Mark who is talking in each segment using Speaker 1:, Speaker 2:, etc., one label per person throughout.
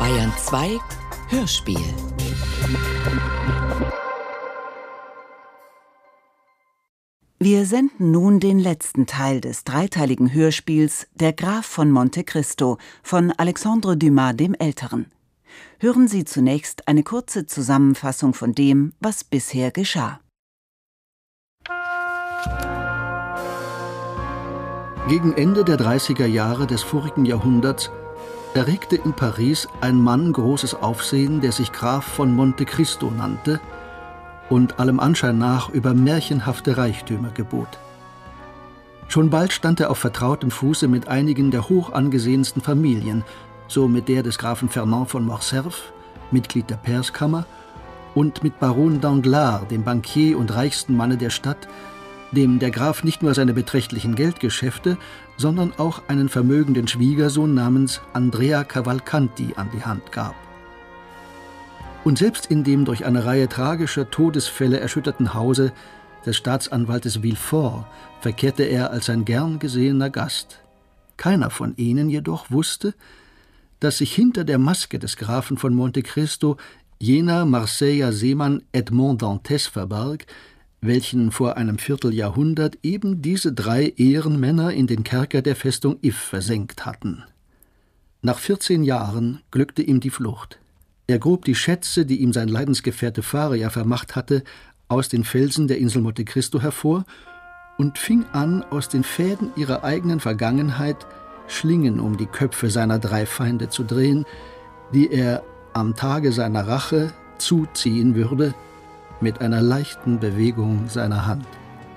Speaker 1: Bayern 2 Hörspiel.
Speaker 2: Wir senden nun den letzten Teil des dreiteiligen Hörspiels Der Graf von Monte Cristo von Alexandre Dumas dem Älteren. Hören Sie zunächst eine kurze Zusammenfassung von dem, was bisher geschah.
Speaker 3: Gegen Ende der 30er Jahre des vorigen Jahrhunderts erregte in Paris ein Mann großes Aufsehen, der sich Graf von Monte Cristo nannte und allem Anschein nach über märchenhafte Reichtümer gebot. Schon bald stand er auf vertrautem Fuße mit einigen der hoch angesehensten Familien, so mit der des Grafen Fernand von Morcerf, Mitglied der Pairskammer, und mit Baron Danglars, dem Bankier und reichsten Manne der Stadt, dem der Graf nicht nur seine beträchtlichen Geldgeschäfte, sondern auch einen vermögenden Schwiegersohn namens Andrea Cavalcanti an die Hand gab. Und selbst in dem durch eine Reihe tragischer Todesfälle erschütterten Hause des Staatsanwaltes Villefort verkehrte er als ein gern gesehener Gast. Keiner von ihnen jedoch wusste, dass sich hinter der Maske des Grafen von Monte Cristo jener Marseiller Seemann Edmond Dantès verbarg, welchen vor einem Vierteljahrhundert eben diese 3 Ehrenmänner in den Kerker der Festung If versenkt hatten. Nach 14 Jahren glückte ihm die Flucht. Er grub die Schätze, die ihm sein Leidensgefährte Faria vermacht hatte, aus den Felsen der Insel Monte Cristo hervor und fing an, aus den Fäden ihrer eigenen Vergangenheit Schlingen um die Köpfe seiner 3 Feinde zu drehen, die er am Tage seiner Rache zuziehen würde, mit einer leichten Bewegung seiner Hand.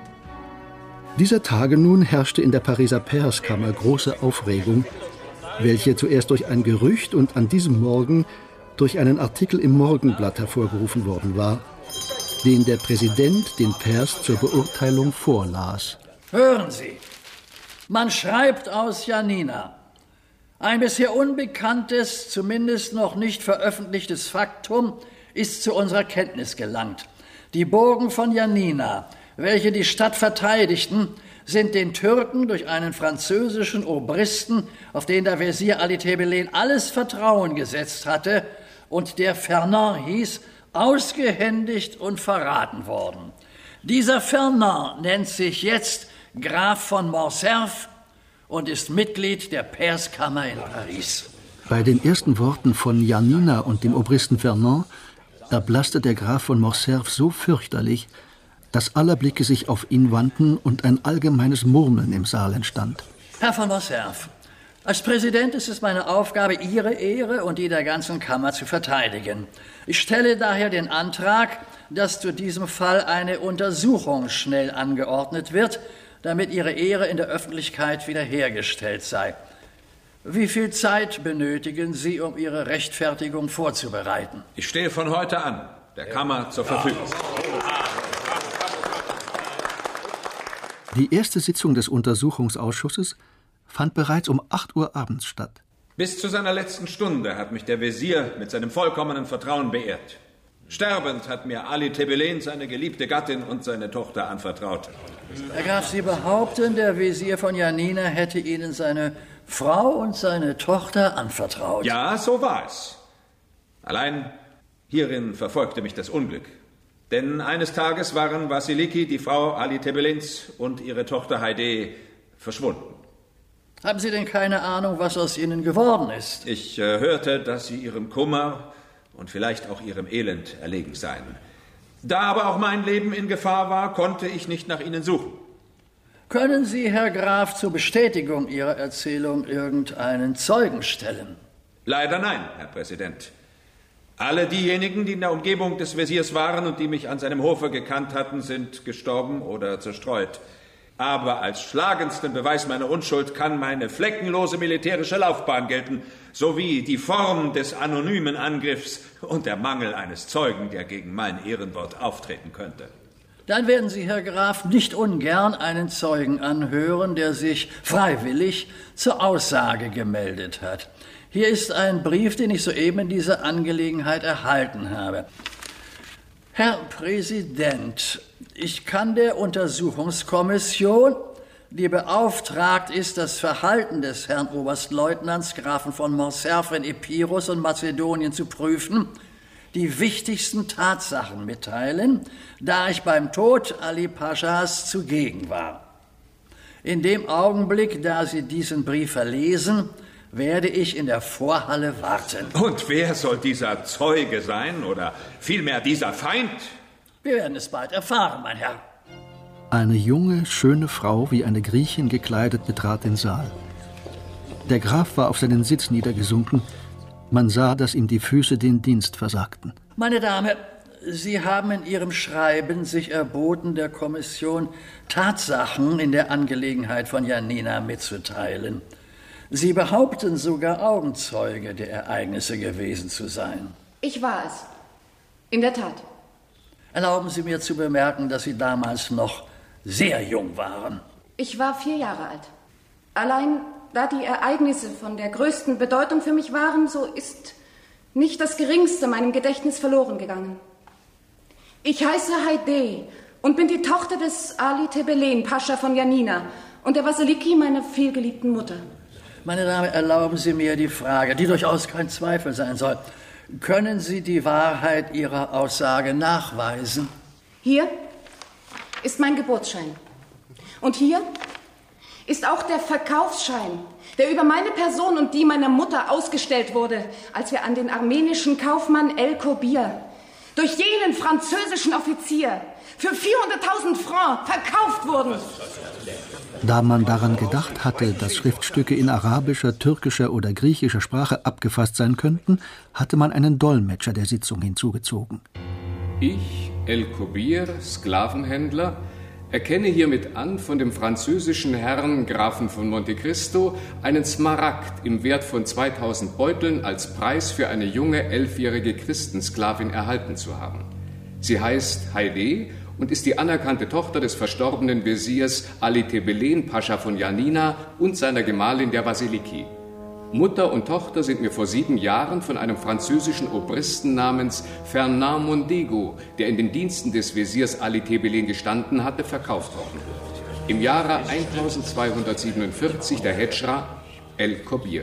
Speaker 3: Dieser Tage nun herrschte in der Pariser Pairskammer große Aufregung, welche zuerst durch ein Gerücht und an diesem Morgen durch einen Artikel im Morgenblatt hervorgerufen worden war, den der Präsident den Pairs zur Beurteilung vorlas.
Speaker 4: Hören Sie, man schreibt aus Janina. Ein bisher unbekanntes, zumindest noch nicht veröffentlichtes Faktum ist zu unserer Kenntnis gelangt. Die Burgen von Janina, welche die Stadt verteidigten, sind den Türken durch einen französischen Obristen, auf den der Wesir Ali Tebelen alles Vertrauen gesetzt hatte und der Fernand hieß, ausgehändigt und verraten worden. Dieser Fernand nennt sich jetzt Graf von Morcerf und ist Mitglied der Pairskammer in Paris.
Speaker 3: Bei den ersten Worten von Janina und dem Obristen Fernand erblasste der Graf von Morcerf so fürchterlich, dass aller Blicke sich auf ihn wandten und ein allgemeines Murmeln im Saal entstand.
Speaker 4: Herr von Morcerf, als Präsident ist es meine Aufgabe, Ihre Ehre und die der ganzen Kammer zu verteidigen. Ich stelle daher den Antrag, dass zu diesem Fall eine Untersuchung schnell angeordnet wird, damit Ihre Ehre in der Öffentlichkeit wiederhergestellt sei. Wie viel Zeit benötigen Sie, um Ihre Rechtfertigung vorzubereiten?
Speaker 5: Ich stehe von heute an der Kammer zur Verfügung.
Speaker 3: Die erste Sitzung des Untersuchungsausschusses fand bereits um 8 Uhr abends statt.
Speaker 5: Bis zu seiner letzten Stunde hat mich der Wesir mit seinem vollkommenen Vertrauen beehrt. Sterbend hat mir Ali Tebelen seine geliebte Gattin und seine Tochter anvertraut.
Speaker 4: Herr Graf, Sie behaupten, der Wesir von Janina hätte Ihnen seine Frau und seine Tochter anvertraut.
Speaker 5: Ja, so war es. Allein hierin verfolgte mich das Unglück. Denn eines Tages waren Vasiliki, die Frau Ali Tebelens, und ihre Tochter Haydée verschwunden.
Speaker 4: Haben Sie denn keine Ahnung, was aus ihnen geworden ist?
Speaker 5: Ich hörte, dass sie ihrem Kummer und vielleicht auch ihrem Elend erlegen seien. Da aber auch mein Leben in Gefahr war, konnte ich nicht nach ihnen suchen.
Speaker 4: Können Sie, Herr Graf, zur Bestätigung Ihrer Erzählung irgendeinen Zeugen stellen?
Speaker 5: Leider nein, Herr Präsident. Alle diejenigen, die in der Umgebung des Wesirs waren und die mich an seinem Hofe gekannt hatten, sind gestorben oder zerstreut. Aber als schlagendsten Beweis meiner Unschuld kann meine fleckenlose militärische Laufbahn gelten, sowie die Form des anonymen Angriffs und der Mangel eines Zeugen, der gegen mein Ehrenwort auftreten könnte.
Speaker 4: Dann werden Sie, Herr Graf, nicht ungern einen Zeugen anhören, der sich freiwillig zur Aussage gemeldet hat. Hier ist ein Brief, den ich soeben in dieser Angelegenheit erhalten habe. Herr Präsident, ich kann der Untersuchungskommission die beauftragt ist, das Verhalten des Herrn Oberstleutnants Grafen von Morcerf in Epirus und Mazedonien zu prüfen, die wichtigsten Tatsachen mitteilen, da ich beim Tod Ali Paschas zugegen war. In dem Augenblick, da Sie diesen Brief verlesen, werde ich in der Vorhalle warten.
Speaker 5: Und wer soll dieser Zeuge sein oder vielmehr dieser Feind?
Speaker 4: Wir werden es bald erfahren, mein Herr.
Speaker 3: Eine junge, schöne Frau, wie eine Griechin gekleidet, betrat den Saal. Der Graf war auf seinen Sitz niedergesunken. Man sah, dass ihm die Füße den Dienst versagten.
Speaker 4: Meine Dame, Sie haben in Ihrem Schreiben sich erboten, der Kommission Tatsachen in der Angelegenheit von Janina mitzuteilen. Sie behaupten sogar, Augenzeuge der Ereignisse gewesen zu sein.
Speaker 6: Ich war es. In der Tat.
Speaker 4: Erlauben Sie mir zu bemerken, dass Sie damals noch sehr jung waren.
Speaker 6: Ich war 4 Jahre alt. Allein da die Ereignisse von der größten Bedeutung für mich waren, so ist nicht das Geringste meinem Gedächtnis verloren gegangen. Ich heiße Haydée und bin die Tochter des Ali Tebelen, Pascha von Janina, und der Vasiliki, meiner vielgeliebten Mutter.
Speaker 4: Meine Dame, erlauben Sie mir die Frage, die durchaus kein Zweifel sein soll. Können Sie die Wahrheit Ihrer Aussage nachweisen?
Speaker 6: Hier ist mein Geburtsschein. Und hier ist auch der Verkaufsschein, der über meine Person und die meiner Mutter ausgestellt wurde, als wir an den armenischen Kaufmann El Kobir durch jenen französischen Offizier für 400.000 Francs verkauft wurden.
Speaker 3: Da man daran gedacht hatte, dass Schriftstücke in arabischer, türkischer oder griechischer Sprache abgefasst sein könnten, hatte man einen Dolmetscher der Sitzung hinzugezogen.
Speaker 7: Ich, El Kobir, Sklavenhändler, erkenne hiermit an von dem französischen Herrn Grafen von Monte Cristo einen Smaragd im Wert von 2000 Beuteln als Preis für eine junge 11-jährige Christensklavin erhalten zu haben. Sie heißt Haydée und ist die anerkannte Tochter des verstorbenen Wesirs Ali Tebelen, Pascha von Janina, und seiner Gemahlin der Vasiliki. Mutter und Tochter sind mir vor 7 Jahren von einem französischen Obristen namens Fernand Mondego, der in den Diensten des Wesirs Ali Tebelen gestanden hatte, verkauft worden. Im Jahre 1247 der Hedschra El Kobir.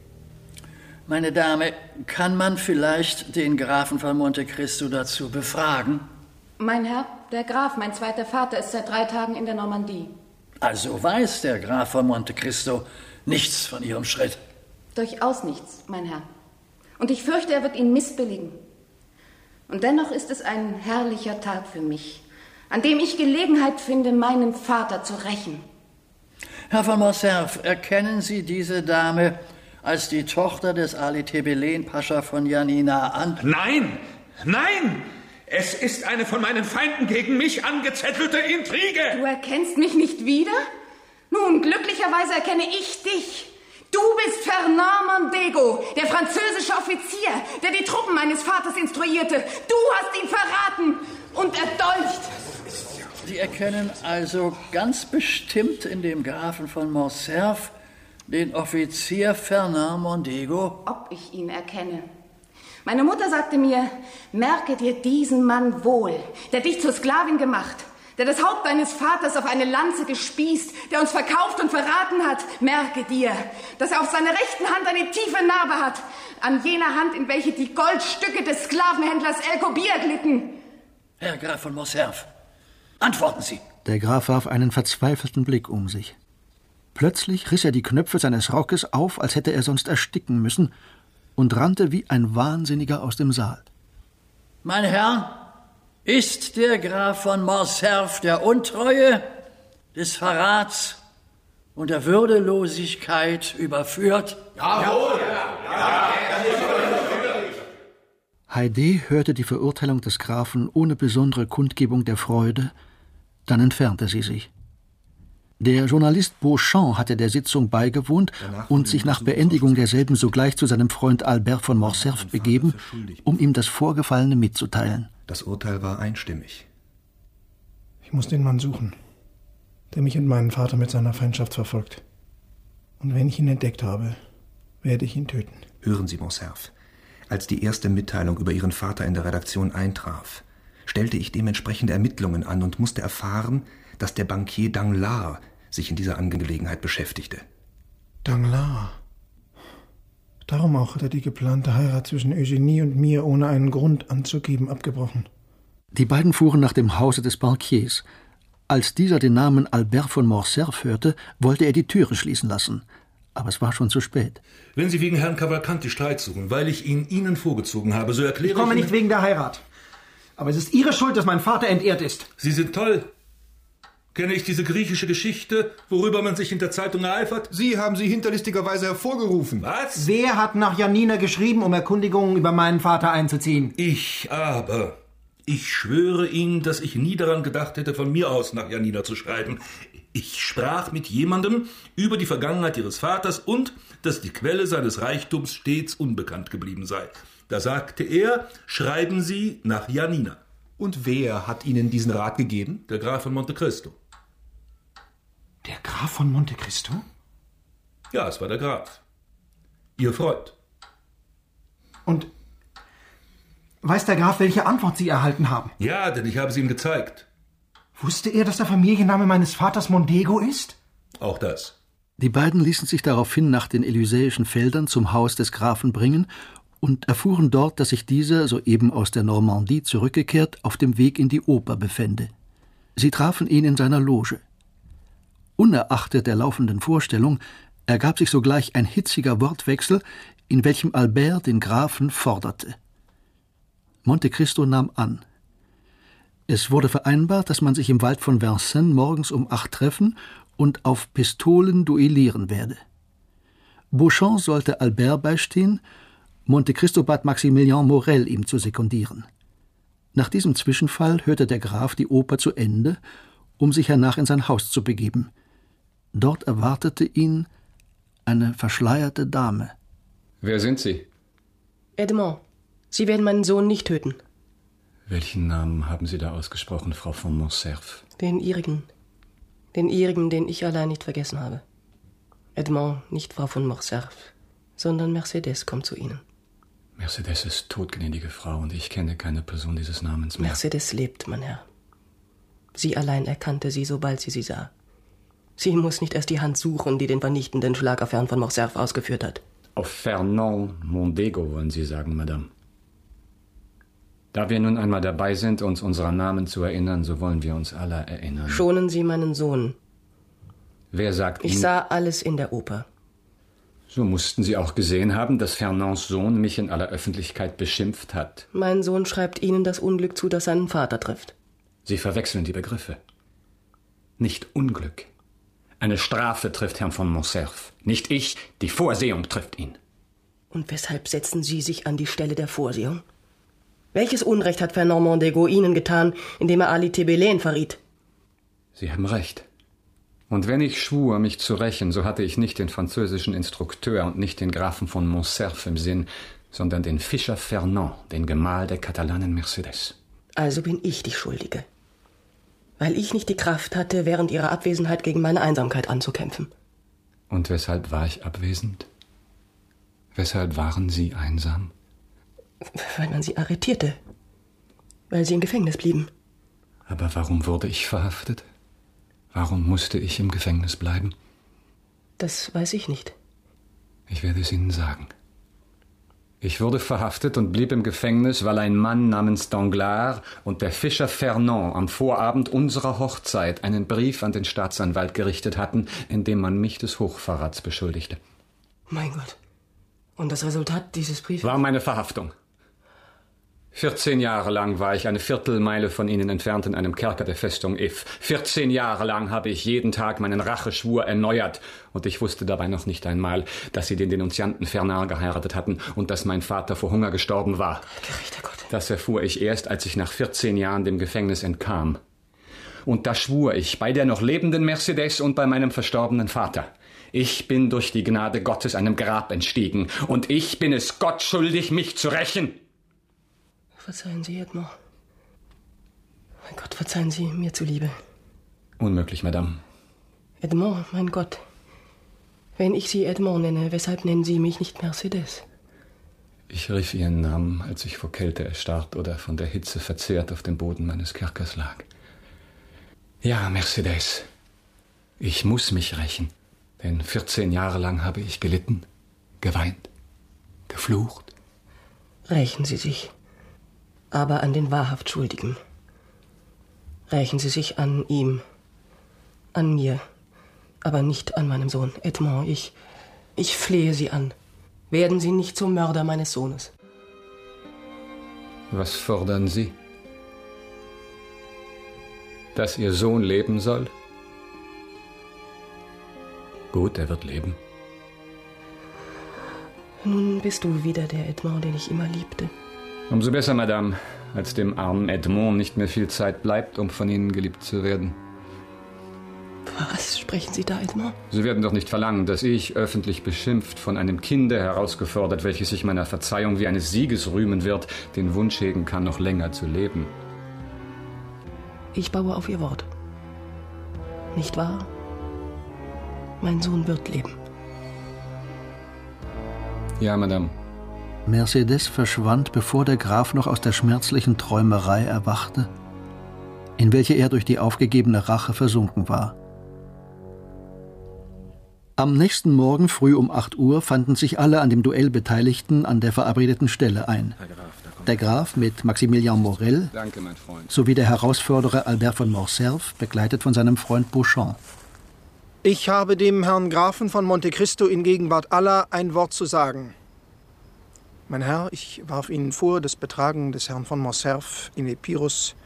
Speaker 4: Meine Dame, kann man vielleicht den Grafen von Monte Cristo dazu befragen?
Speaker 6: Mein Herr, der Graf, mein zweiter Vater, ist seit 3 Tagen in der Normandie.
Speaker 4: Also weiß der Graf von Monte Cristo nichts von Ihrem Schritt?
Speaker 6: Durchaus nichts, mein Herr. Und ich fürchte, er wird ihn missbilligen. Und dennoch ist es ein herrlicher Tag für mich, an dem ich Gelegenheit finde, meinen Vater zu rächen.
Speaker 4: Herr von Morcerf, erkennen Sie diese Dame als die Tochter des Ali Tebelen, Pascha von Janina an?
Speaker 5: Nein, nein! Es ist eine von meinen Feinden gegen mich angezettelte Intrige!
Speaker 6: Du erkennst mich nicht wieder? Nun, glücklicherweise erkenne ich dich. Du bist Fernand Mondego, der französische Offizier, der die Truppen meines Vaters instruierte. Du hast ihn verraten und erdolcht.
Speaker 4: Sie erkennen also ganz bestimmt in dem Grafen von Morcerf den Offizier Fernand Mondego?
Speaker 6: Ob ich ihn erkenne? Meine Mutter sagte mir, merke dir diesen Mann wohl, der dich zur Sklavin gemacht, der das Haupt deines Vaters auf eine Lanze gespießt, der uns verkauft und verraten hat. Merke dir, dass er auf seiner rechten Hand eine tiefe Narbe hat, an jener Hand, in welche die Goldstücke des Sklavenhändlers El Kobir glitten.
Speaker 4: Herr Graf von Morcerf, antworten Sie.
Speaker 3: Der Graf warf einen verzweifelten Blick um sich. Plötzlich riss er die Knöpfe seines Rockes auf, als hätte er sonst ersticken müssen, und rannte wie ein Wahnsinniger aus dem Saal.
Speaker 4: Meine Herren, ist der Graf von Morcerf der Untreue, des Verrats und der Würdelosigkeit überführt?
Speaker 8: Jawohl!
Speaker 3: Haydée hörte die Verurteilung des Grafen ohne besondere Kundgebung der Freude, dann entfernte sie sich. Der Journalist Beauchamp hatte der Sitzung beigewohnt und sich nach Beendigung derselben sogleich zu seinem Freund Albert von Morcerf begeben, um ihm das Vorgefallene mitzuteilen.
Speaker 8: Das Urteil war einstimmig.
Speaker 9: Ich muss den Mann suchen, der mich und meinen Vater mit seiner Feindschaft verfolgt. Und wenn ich ihn entdeckt habe, werde ich ihn töten.
Speaker 8: Hören Sie, Morcerf. Als die erste Mitteilung über Ihren Vater in der Redaktion eintraf, stellte ich dementsprechende Ermittlungen an und musste erfahren, dass der Bankier Danglars sich in dieser Angelegenheit beschäftigte.
Speaker 9: Danglars. Darum auch hat er die geplante Heirat zwischen Eugenie und mir ohne einen Grund anzugeben abgebrochen.
Speaker 3: Die beiden fuhren nach dem Hause des Bankiers. Als dieser den Namen Albert von Morcerf hörte, wollte er die Türe schließen lassen. Aber es war schon zu spät.
Speaker 10: Wenn Sie wegen Herrn Cavalcanti Streit suchen, weil ich ihn Ihnen vorgezogen habe, so erkläre ich...
Speaker 11: Ich komme nicht wegen der Heirat. Aber es ist Ihre Schuld, dass mein Vater entehrt ist.
Speaker 10: Sie sind toll. Kenne ich diese griechische Geschichte, worüber man sich in der Zeitung ereifert?
Speaker 12: Sie haben sie hinterlistigerweise hervorgerufen.
Speaker 10: Was?
Speaker 11: Wer hat nach Janina geschrieben, um Erkundigungen über meinen Vater einzuziehen?
Speaker 10: Ich aber. Ich schwöre Ihnen, dass ich nie daran gedacht hätte, von mir aus nach Janina zu schreiben. Ich sprach mit jemandem über die Vergangenheit Ihres Vaters und dass die Quelle seines Reichtums stets unbekannt geblieben sei. Da sagte er, schreiben Sie nach Janina.
Speaker 12: Und wer hat Ihnen diesen Rat gegeben?
Speaker 10: Der Graf von Monte Cristo.
Speaker 11: Der Graf von Monte Cristo?
Speaker 10: Ja, es war der Graf. Ihr Freund.
Speaker 11: Und weiß der Graf, welche Antwort Sie erhalten haben?
Speaker 10: Ja, denn ich habe sie ihm gezeigt.
Speaker 11: Wusste er, dass der Familienname meines Vaters Mondego ist?
Speaker 10: Auch das.
Speaker 3: Die beiden ließen sich daraufhin nach den Elysäischen Feldern zum Haus des Grafen bringen und erfuhren dort, dass sich dieser, soeben aus der Normandie zurückgekehrt, auf dem Weg in die Oper befände. Sie trafen ihn in seiner Loge. Unerachtet der laufenden Vorstellung ergab sich sogleich ein hitziger Wortwechsel, in welchem Albert den Grafen forderte. Monte Cristo nahm an. Es wurde vereinbart, dass man sich im Wald von Vincennes morgens um 8 treffen und auf Pistolen duellieren werde. Beauchamp sollte Albert beistehen, Monte Cristo bat Maximilien Morel, ihm zu sekundieren. Nach diesem Zwischenfall hörte der Graf die Oper zu Ende, um sich hernach in sein Haus zu begeben. Dort erwartete ihn eine verschleierte Dame.
Speaker 7: Wer sind Sie?
Speaker 13: Edmond, Sie werden meinen Sohn nicht töten.
Speaker 7: Welchen Namen haben Sie da ausgesprochen, Frau von Morcerf?
Speaker 13: Den Ihrigen. Den Ihrigen, den ich allein nicht vergessen habe. Edmond, nicht Frau von Morcerf, sondern Mercedes kommt zu Ihnen.
Speaker 7: Mercedes ist tot, gnädige Frau, und ich kenne keine Person dieses Namens mehr.
Speaker 13: Mercedes lebt, mein Herr. Sie allein erkannte sie, sobald sie sah. Sie muss nicht erst die Hand suchen, die den vernichtenden Schlag auf Herrn von Morcerf ausgeführt hat.
Speaker 7: Auf Fernand Mondego, wollen Sie sagen, Madame. Da wir nun einmal dabei sind, uns unserer Namen zu erinnern, so wollen wir uns aller erinnern.
Speaker 13: Schonen Sie meinen Sohn.
Speaker 7: Wer sagt Ihnen...
Speaker 13: Ich sah alles in der Oper.
Speaker 7: So mussten Sie auch gesehen haben, dass Fernands Sohn mich in aller Öffentlichkeit beschimpft hat.
Speaker 13: Mein Sohn schreibt Ihnen das Unglück zu, das seinen Vater trifft.
Speaker 7: Sie verwechseln die Begriffe. Nicht Unglück. Eine Strafe trifft Herrn von Morcerf. Nicht ich, die Vorsehung trifft ihn.
Speaker 13: Und weshalb setzen Sie sich an die Stelle der Vorsehung? Welches Unrecht hat Fernand Mondego Ihnen getan, indem er Ali Tebelen verriet?
Speaker 7: Sie haben recht. Und wenn ich schwur, mich zu rächen, so hatte ich nicht den französischen Instrukteur und nicht den Grafen von Morcerf im Sinn, sondern den Fischer Fernand, den Gemahl der Katalanin Mercedes.
Speaker 13: Also bin ich die Schuldige. Weil ich nicht die Kraft hatte, während Ihrer Abwesenheit gegen meine Einsamkeit anzukämpfen.
Speaker 7: Und weshalb war ich abwesend? Weshalb waren Sie einsam?
Speaker 13: Weil man Sie arretierte. Weil Sie im Gefängnis blieben.
Speaker 7: Aber warum wurde ich verhaftet? Warum musste ich im Gefängnis bleiben?
Speaker 13: Das weiß ich nicht.
Speaker 7: Ich werde es Ihnen sagen. Ich wurde verhaftet und blieb im Gefängnis, weil ein Mann namens Danglars und der Fischer Fernand am Vorabend unserer Hochzeit einen Brief an den Staatsanwalt gerichtet hatten, in dem man mich des Hochverrats beschuldigte.
Speaker 13: Mein Gott. Und das Resultat dieses Briefes?
Speaker 7: War meine Verhaftung. 14 Jahre lang war ich eine Viertelmeile von Ihnen entfernt in einem Kerker der Festung If. 14 Jahre lang habe ich jeden Tag meinen Racheschwur erneuert. Und ich wusste dabei noch nicht einmal, dass Sie den Denunzianten Fernand geheiratet hatten und dass mein Vater vor Hunger gestorben war.
Speaker 13: Gerechter Gott.
Speaker 7: Das erfuhr ich erst, als ich nach 14 Jahren dem Gefängnis entkam. Und da schwur ich bei der noch lebenden Mercedes und bei meinem verstorbenen Vater. Ich bin durch die Gnade Gottes einem Grab entstiegen. Und ich bin es Gott schuldig, mich zu rächen.
Speaker 13: Verzeihen Sie, Edmond. Mein Gott, verzeihen Sie mir zuliebe.
Speaker 7: Unmöglich, Madame.
Speaker 13: Edmond, mein Gott. Wenn ich Sie Edmond nenne, weshalb nennen Sie mich nicht Mercedes?
Speaker 7: Ich rief Ihren Namen, als ich vor Kälte erstarrt oder von der Hitze verzehrt auf dem Boden meines Kerkers lag. Ja, Mercedes.
Speaker 14: Ich muss mich rächen, denn 14 Jahre lang habe ich gelitten, geweint, geflucht.
Speaker 13: Rächen Sie sich, aber an den wahrhaft Schuldigen. Rächen Sie sich an ihm, an mir, aber nicht an meinem Sohn Edmond. Ich flehe Sie an. Werden Sie nicht zum Mörder meines Sohnes.
Speaker 14: Was fordern Sie? Dass Ihr Sohn leben soll? Gut, er wird leben.
Speaker 13: Nun bist du wieder der Edmond, den ich immer liebte.
Speaker 14: Umso besser, Madame, als dem armen Edmond nicht mehr viel Zeit bleibt, um von Ihnen geliebt zu werden.
Speaker 13: Was sprechen Sie da, Edmond?
Speaker 14: Sie werden doch nicht verlangen, dass ich, öffentlich beschimpft, von einem Kinde herausgefordert, welches sich meiner Verzeihung wie eines Sieges rühmen wird, den Wunsch hegen kann, noch länger zu leben.
Speaker 13: Ich baue auf Ihr Wort. Nicht wahr? Mein Sohn wird leben.
Speaker 14: Ja, Madame.
Speaker 3: Mercedes verschwand, bevor der Graf noch aus der schmerzlichen Träumerei erwachte, in welche er durch die aufgegebene Rache versunken war. Am nächsten Morgen früh um 8 Uhr fanden sich alle an dem Duell Beteiligten an der verabredeten Stelle ein. Der Graf mit Maximilien Morel.
Speaker 14: Danke, mein Freund.
Speaker 3: Sowie der Herausforderer Albert von Morcerf, begleitet von seinem Freund Beauchamp.
Speaker 11: Ich habe dem Herrn Grafen von Monte Cristo in Gegenwart aller ein Wort zu sagen. Mein Herr, ich warf Ihnen vor, das Betragen des Herrn von Morcerf in Epirus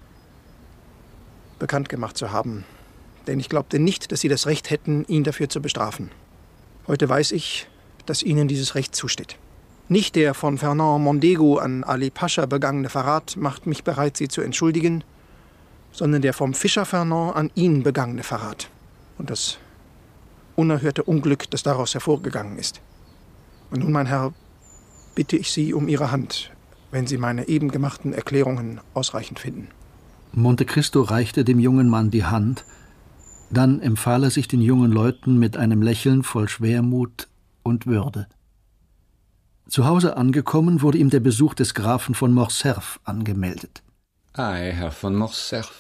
Speaker 11: bekannt gemacht zu haben. Denn ich glaubte nicht, dass Sie das Recht hätten, ihn dafür zu bestrafen. Heute weiß ich, dass Ihnen dieses Recht zusteht. Nicht der von Fernand Mondego an Ali Pascha begangene Verrat macht mich bereit, Sie zu entschuldigen, sondern der vom Fischer Fernand an ihn begangene Verrat und das unerhörte Unglück, das daraus hervorgegangen ist. Und nun, mein Herr, bitte ich Sie um Ihre Hand, wenn Sie meine eben gemachten Erklärungen ausreichend finden.
Speaker 3: Monte Cristo reichte dem jungen Mann die Hand, dann empfahl er sich den jungen Leuten mit einem Lächeln voll Schwermut und Würde. Zu Hause angekommen, wurde ihm der Besuch des Grafen von Morcerf angemeldet.
Speaker 14: Ei, Herr von Morcerf.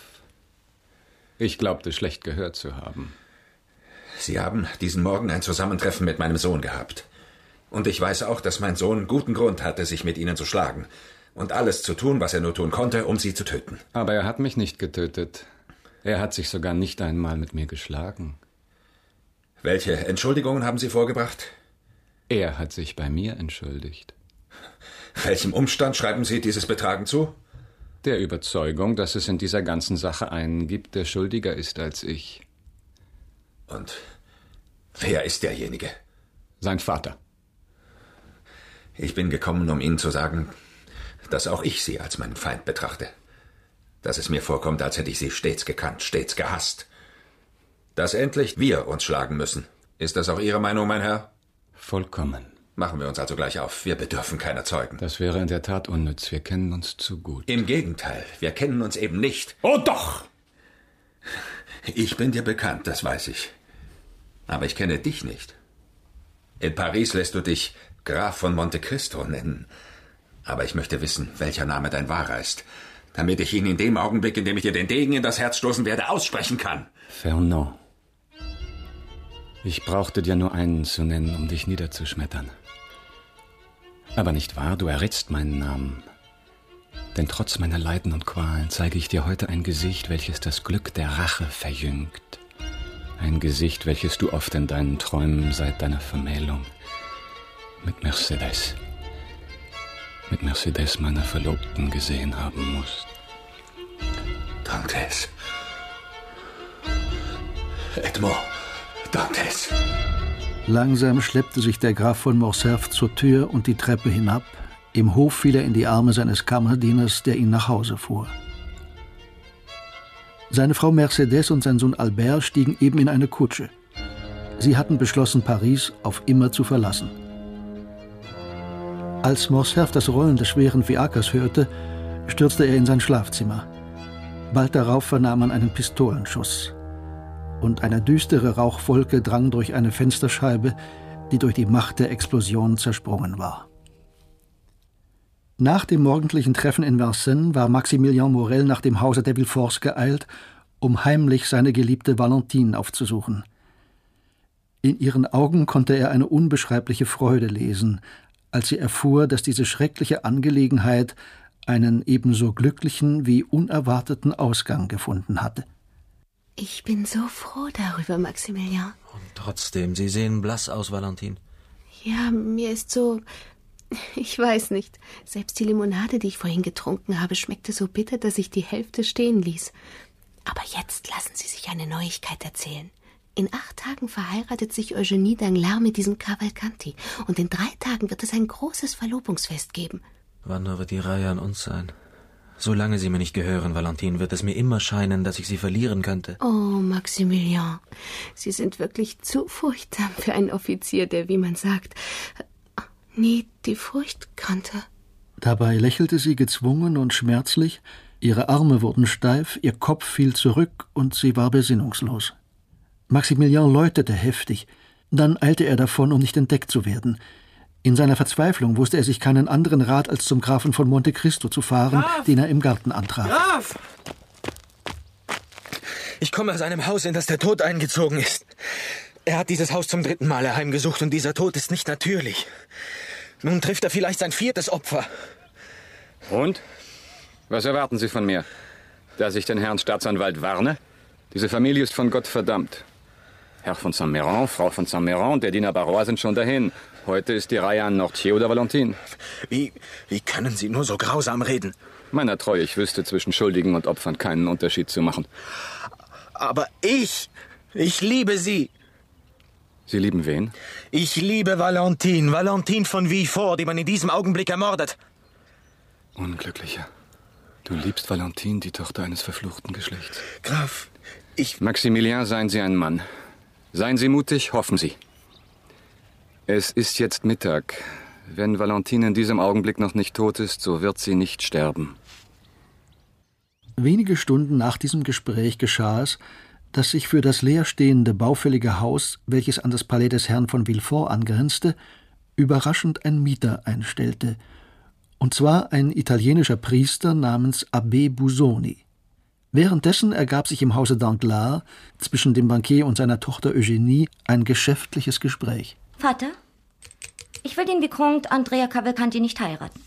Speaker 14: Ich glaubte, schlecht gehört zu haben.
Speaker 5: Sie haben diesen Morgen ein Zusammentreffen mit meinem Sohn gehabt. Und ich weiß auch, dass mein Sohn guten Grund hatte, sich mit Ihnen zu schlagen und alles zu tun, was er nur tun konnte, um Sie zu töten.
Speaker 14: Aber er hat mich nicht getötet. Er hat sich sogar nicht einmal mit mir geschlagen.
Speaker 5: Welche Entschuldigungen haben Sie vorgebracht?
Speaker 14: Er hat sich bei mir entschuldigt.
Speaker 5: Welchem Umstand schreiben Sie dieses Betragen zu?
Speaker 14: Der Überzeugung, dass es in dieser ganzen Sache einen gibt, der schuldiger ist als ich.
Speaker 5: Und wer ist derjenige?
Speaker 14: Sein Vater.
Speaker 5: Ich bin gekommen, um Ihnen zu sagen, dass auch ich Sie als meinen Feind betrachte. Dass es mir vorkommt, als hätte ich Sie stets gekannt, stets gehasst. Dass endlich wir uns schlagen müssen. Ist das auch Ihre Meinung, mein Herr?
Speaker 14: Vollkommen.
Speaker 5: Machen wir uns also gleich auf. Wir bedürfen keiner Zeugen.
Speaker 14: Das wäre in der Tat unnütz. Wir kennen uns zu gut.
Speaker 5: Im Gegenteil, wir kennen uns eben nicht.
Speaker 14: Oh doch!
Speaker 5: Ich bin dir bekannt, das weiß ich. Aber ich kenne dich nicht. In Paris lässt du dich Graf von Monte Cristo nennen. Aber ich möchte wissen, welcher Name dein wahrer ist, damit ich ihn in dem Augenblick, in dem ich dir den Degen in das Herz stoßen werde, aussprechen kann.
Speaker 14: Fernand. Ich brauchte dir nur einen zu nennen, um dich niederzuschmettern. Aber nicht wahr, du errätst meinen Namen. Denn trotz meiner Leiden und Qualen zeige ich dir heute ein Gesicht, welches das Glück der Rache verjüngt. Ein Gesicht, welches du oft in deinen Träumen seit deiner Vermählung mit Mercedes, meiner Verlobten, gesehen haben musst.
Speaker 5: Dantes. Edmond, Dantes.
Speaker 3: Langsam schleppte sich der Graf von Morcerf zur Tür und die Treppe hinab. Im Hof fiel er in die Arme seines Kammerdieners, der ihn nach Hause fuhr. Seine Frau Mercedes und sein Sohn Albert stiegen eben in eine Kutsche. Sie hatten beschlossen, Paris auf immer zu verlassen. Als Morcerf das Rollen des schweren Fiakers hörte, stürzte er in sein Schlafzimmer. Bald darauf vernahm man einen Pistolenschuss. Und eine düstere Rauchwolke drang durch eine Fensterscheibe, die durch die Macht der Explosion zersprungen war. Nach dem morgendlichen Treffen in Vincennes war Maximilien Morel nach dem Hause der Villeforts geeilt, um heimlich seine geliebte Valentine aufzusuchen. In ihren Augen konnte er eine unbeschreibliche Freude lesen, als sie erfuhr, dass diese schreckliche Angelegenheit einen ebenso glücklichen wie unerwarteten Ausgang gefunden hatte.
Speaker 15: Ich bin so froh darüber, Maximilian.
Speaker 16: Und trotzdem, Sie sehen blass aus, Valentine.
Speaker 15: Ja, mir ist so... Ich weiß nicht. Selbst die Limonade, die ich vorhin getrunken habe, schmeckte so bitter, dass ich die Hälfte stehen ließ. Aber jetzt lassen Sie sich eine Neuigkeit erzählen. In 8 Tagen verheiratet sich Eugénie Danglars mit diesem Cavalcanti. Und in 3 Tagen wird es ein großes Verlobungsfest geben.
Speaker 16: Wann nur wird die Reihe an uns sein? Solange Sie mir nicht gehören, Valentine, wird es mir immer scheinen, dass ich Sie verlieren könnte.
Speaker 15: Oh, Maximilian, Sie sind wirklich zu furchtsam für einen Offizier, der, wie man sagt, nie die Furcht kannte.
Speaker 3: Dabei lächelte sie gezwungen und schmerzlich, ihre Arme wurden steif, ihr Kopf fiel zurück und sie war besinnungslos. Maximilian läutete heftig, dann eilte er davon, um nicht entdeckt zu werden. In seiner Verzweiflung wusste er sich keinen anderen Rat, als zum Grafen von Monte Cristo zu fahren,
Speaker 16: Graf!
Speaker 3: den er im Garten antraf.
Speaker 16: Graf! Ich komme aus einem Haus, in das der Tod eingezogen ist. Er hat dieses Haus zum 3. Mal heimgesucht und dieser Tod ist nicht natürlich. Nun trifft er vielleicht sein 4. Opfer.
Speaker 14: Und? Was erwarten Sie von mir? Dass ich den Herrn Staatsanwalt warne? Diese Familie ist von Gott verdammt. Herr von Saint-Méran, Frau von Saint-Méran und der Diener Barrois sind schon dahin. Heute ist die Reihe an Nortier oder Valentine.
Speaker 16: Wie können Sie nur so grausam reden?
Speaker 14: Meiner Treue, ich wüsste zwischen Schuldigen und Opfern keinen Unterschied zu machen.
Speaker 16: Aber ich liebe Sie.
Speaker 14: Sie lieben wen?
Speaker 16: Ich liebe Valentine, Valentine von Villefort, die man in diesem Augenblick ermordet.
Speaker 14: Unglücklicher. Du liebst Valentine, die Tochter eines verfluchten Geschlechts.
Speaker 16: Graf,
Speaker 14: Maximilian, seien Sie ein Mann. Seien Sie mutig, hoffen Sie. Es ist jetzt Mittag. Wenn Valentine in diesem Augenblick noch nicht tot ist, so wird sie nicht sterben.
Speaker 3: Wenige Stunden nach diesem Gespräch geschah es, dass sich für das leerstehende, baufällige Haus, welches an das Palais des Herrn von Villefort angrenzte, überraschend ein Mieter einstellte, und zwar ein italienischer Priester namens Abbé Busoni. Währenddessen ergab sich im Hause Danglars zwischen dem Bankier und seiner Tochter Eugénie ein geschäftliches Gespräch.
Speaker 17: Vater, ich will den Vicomte Andrea Cavalcanti nicht heiraten.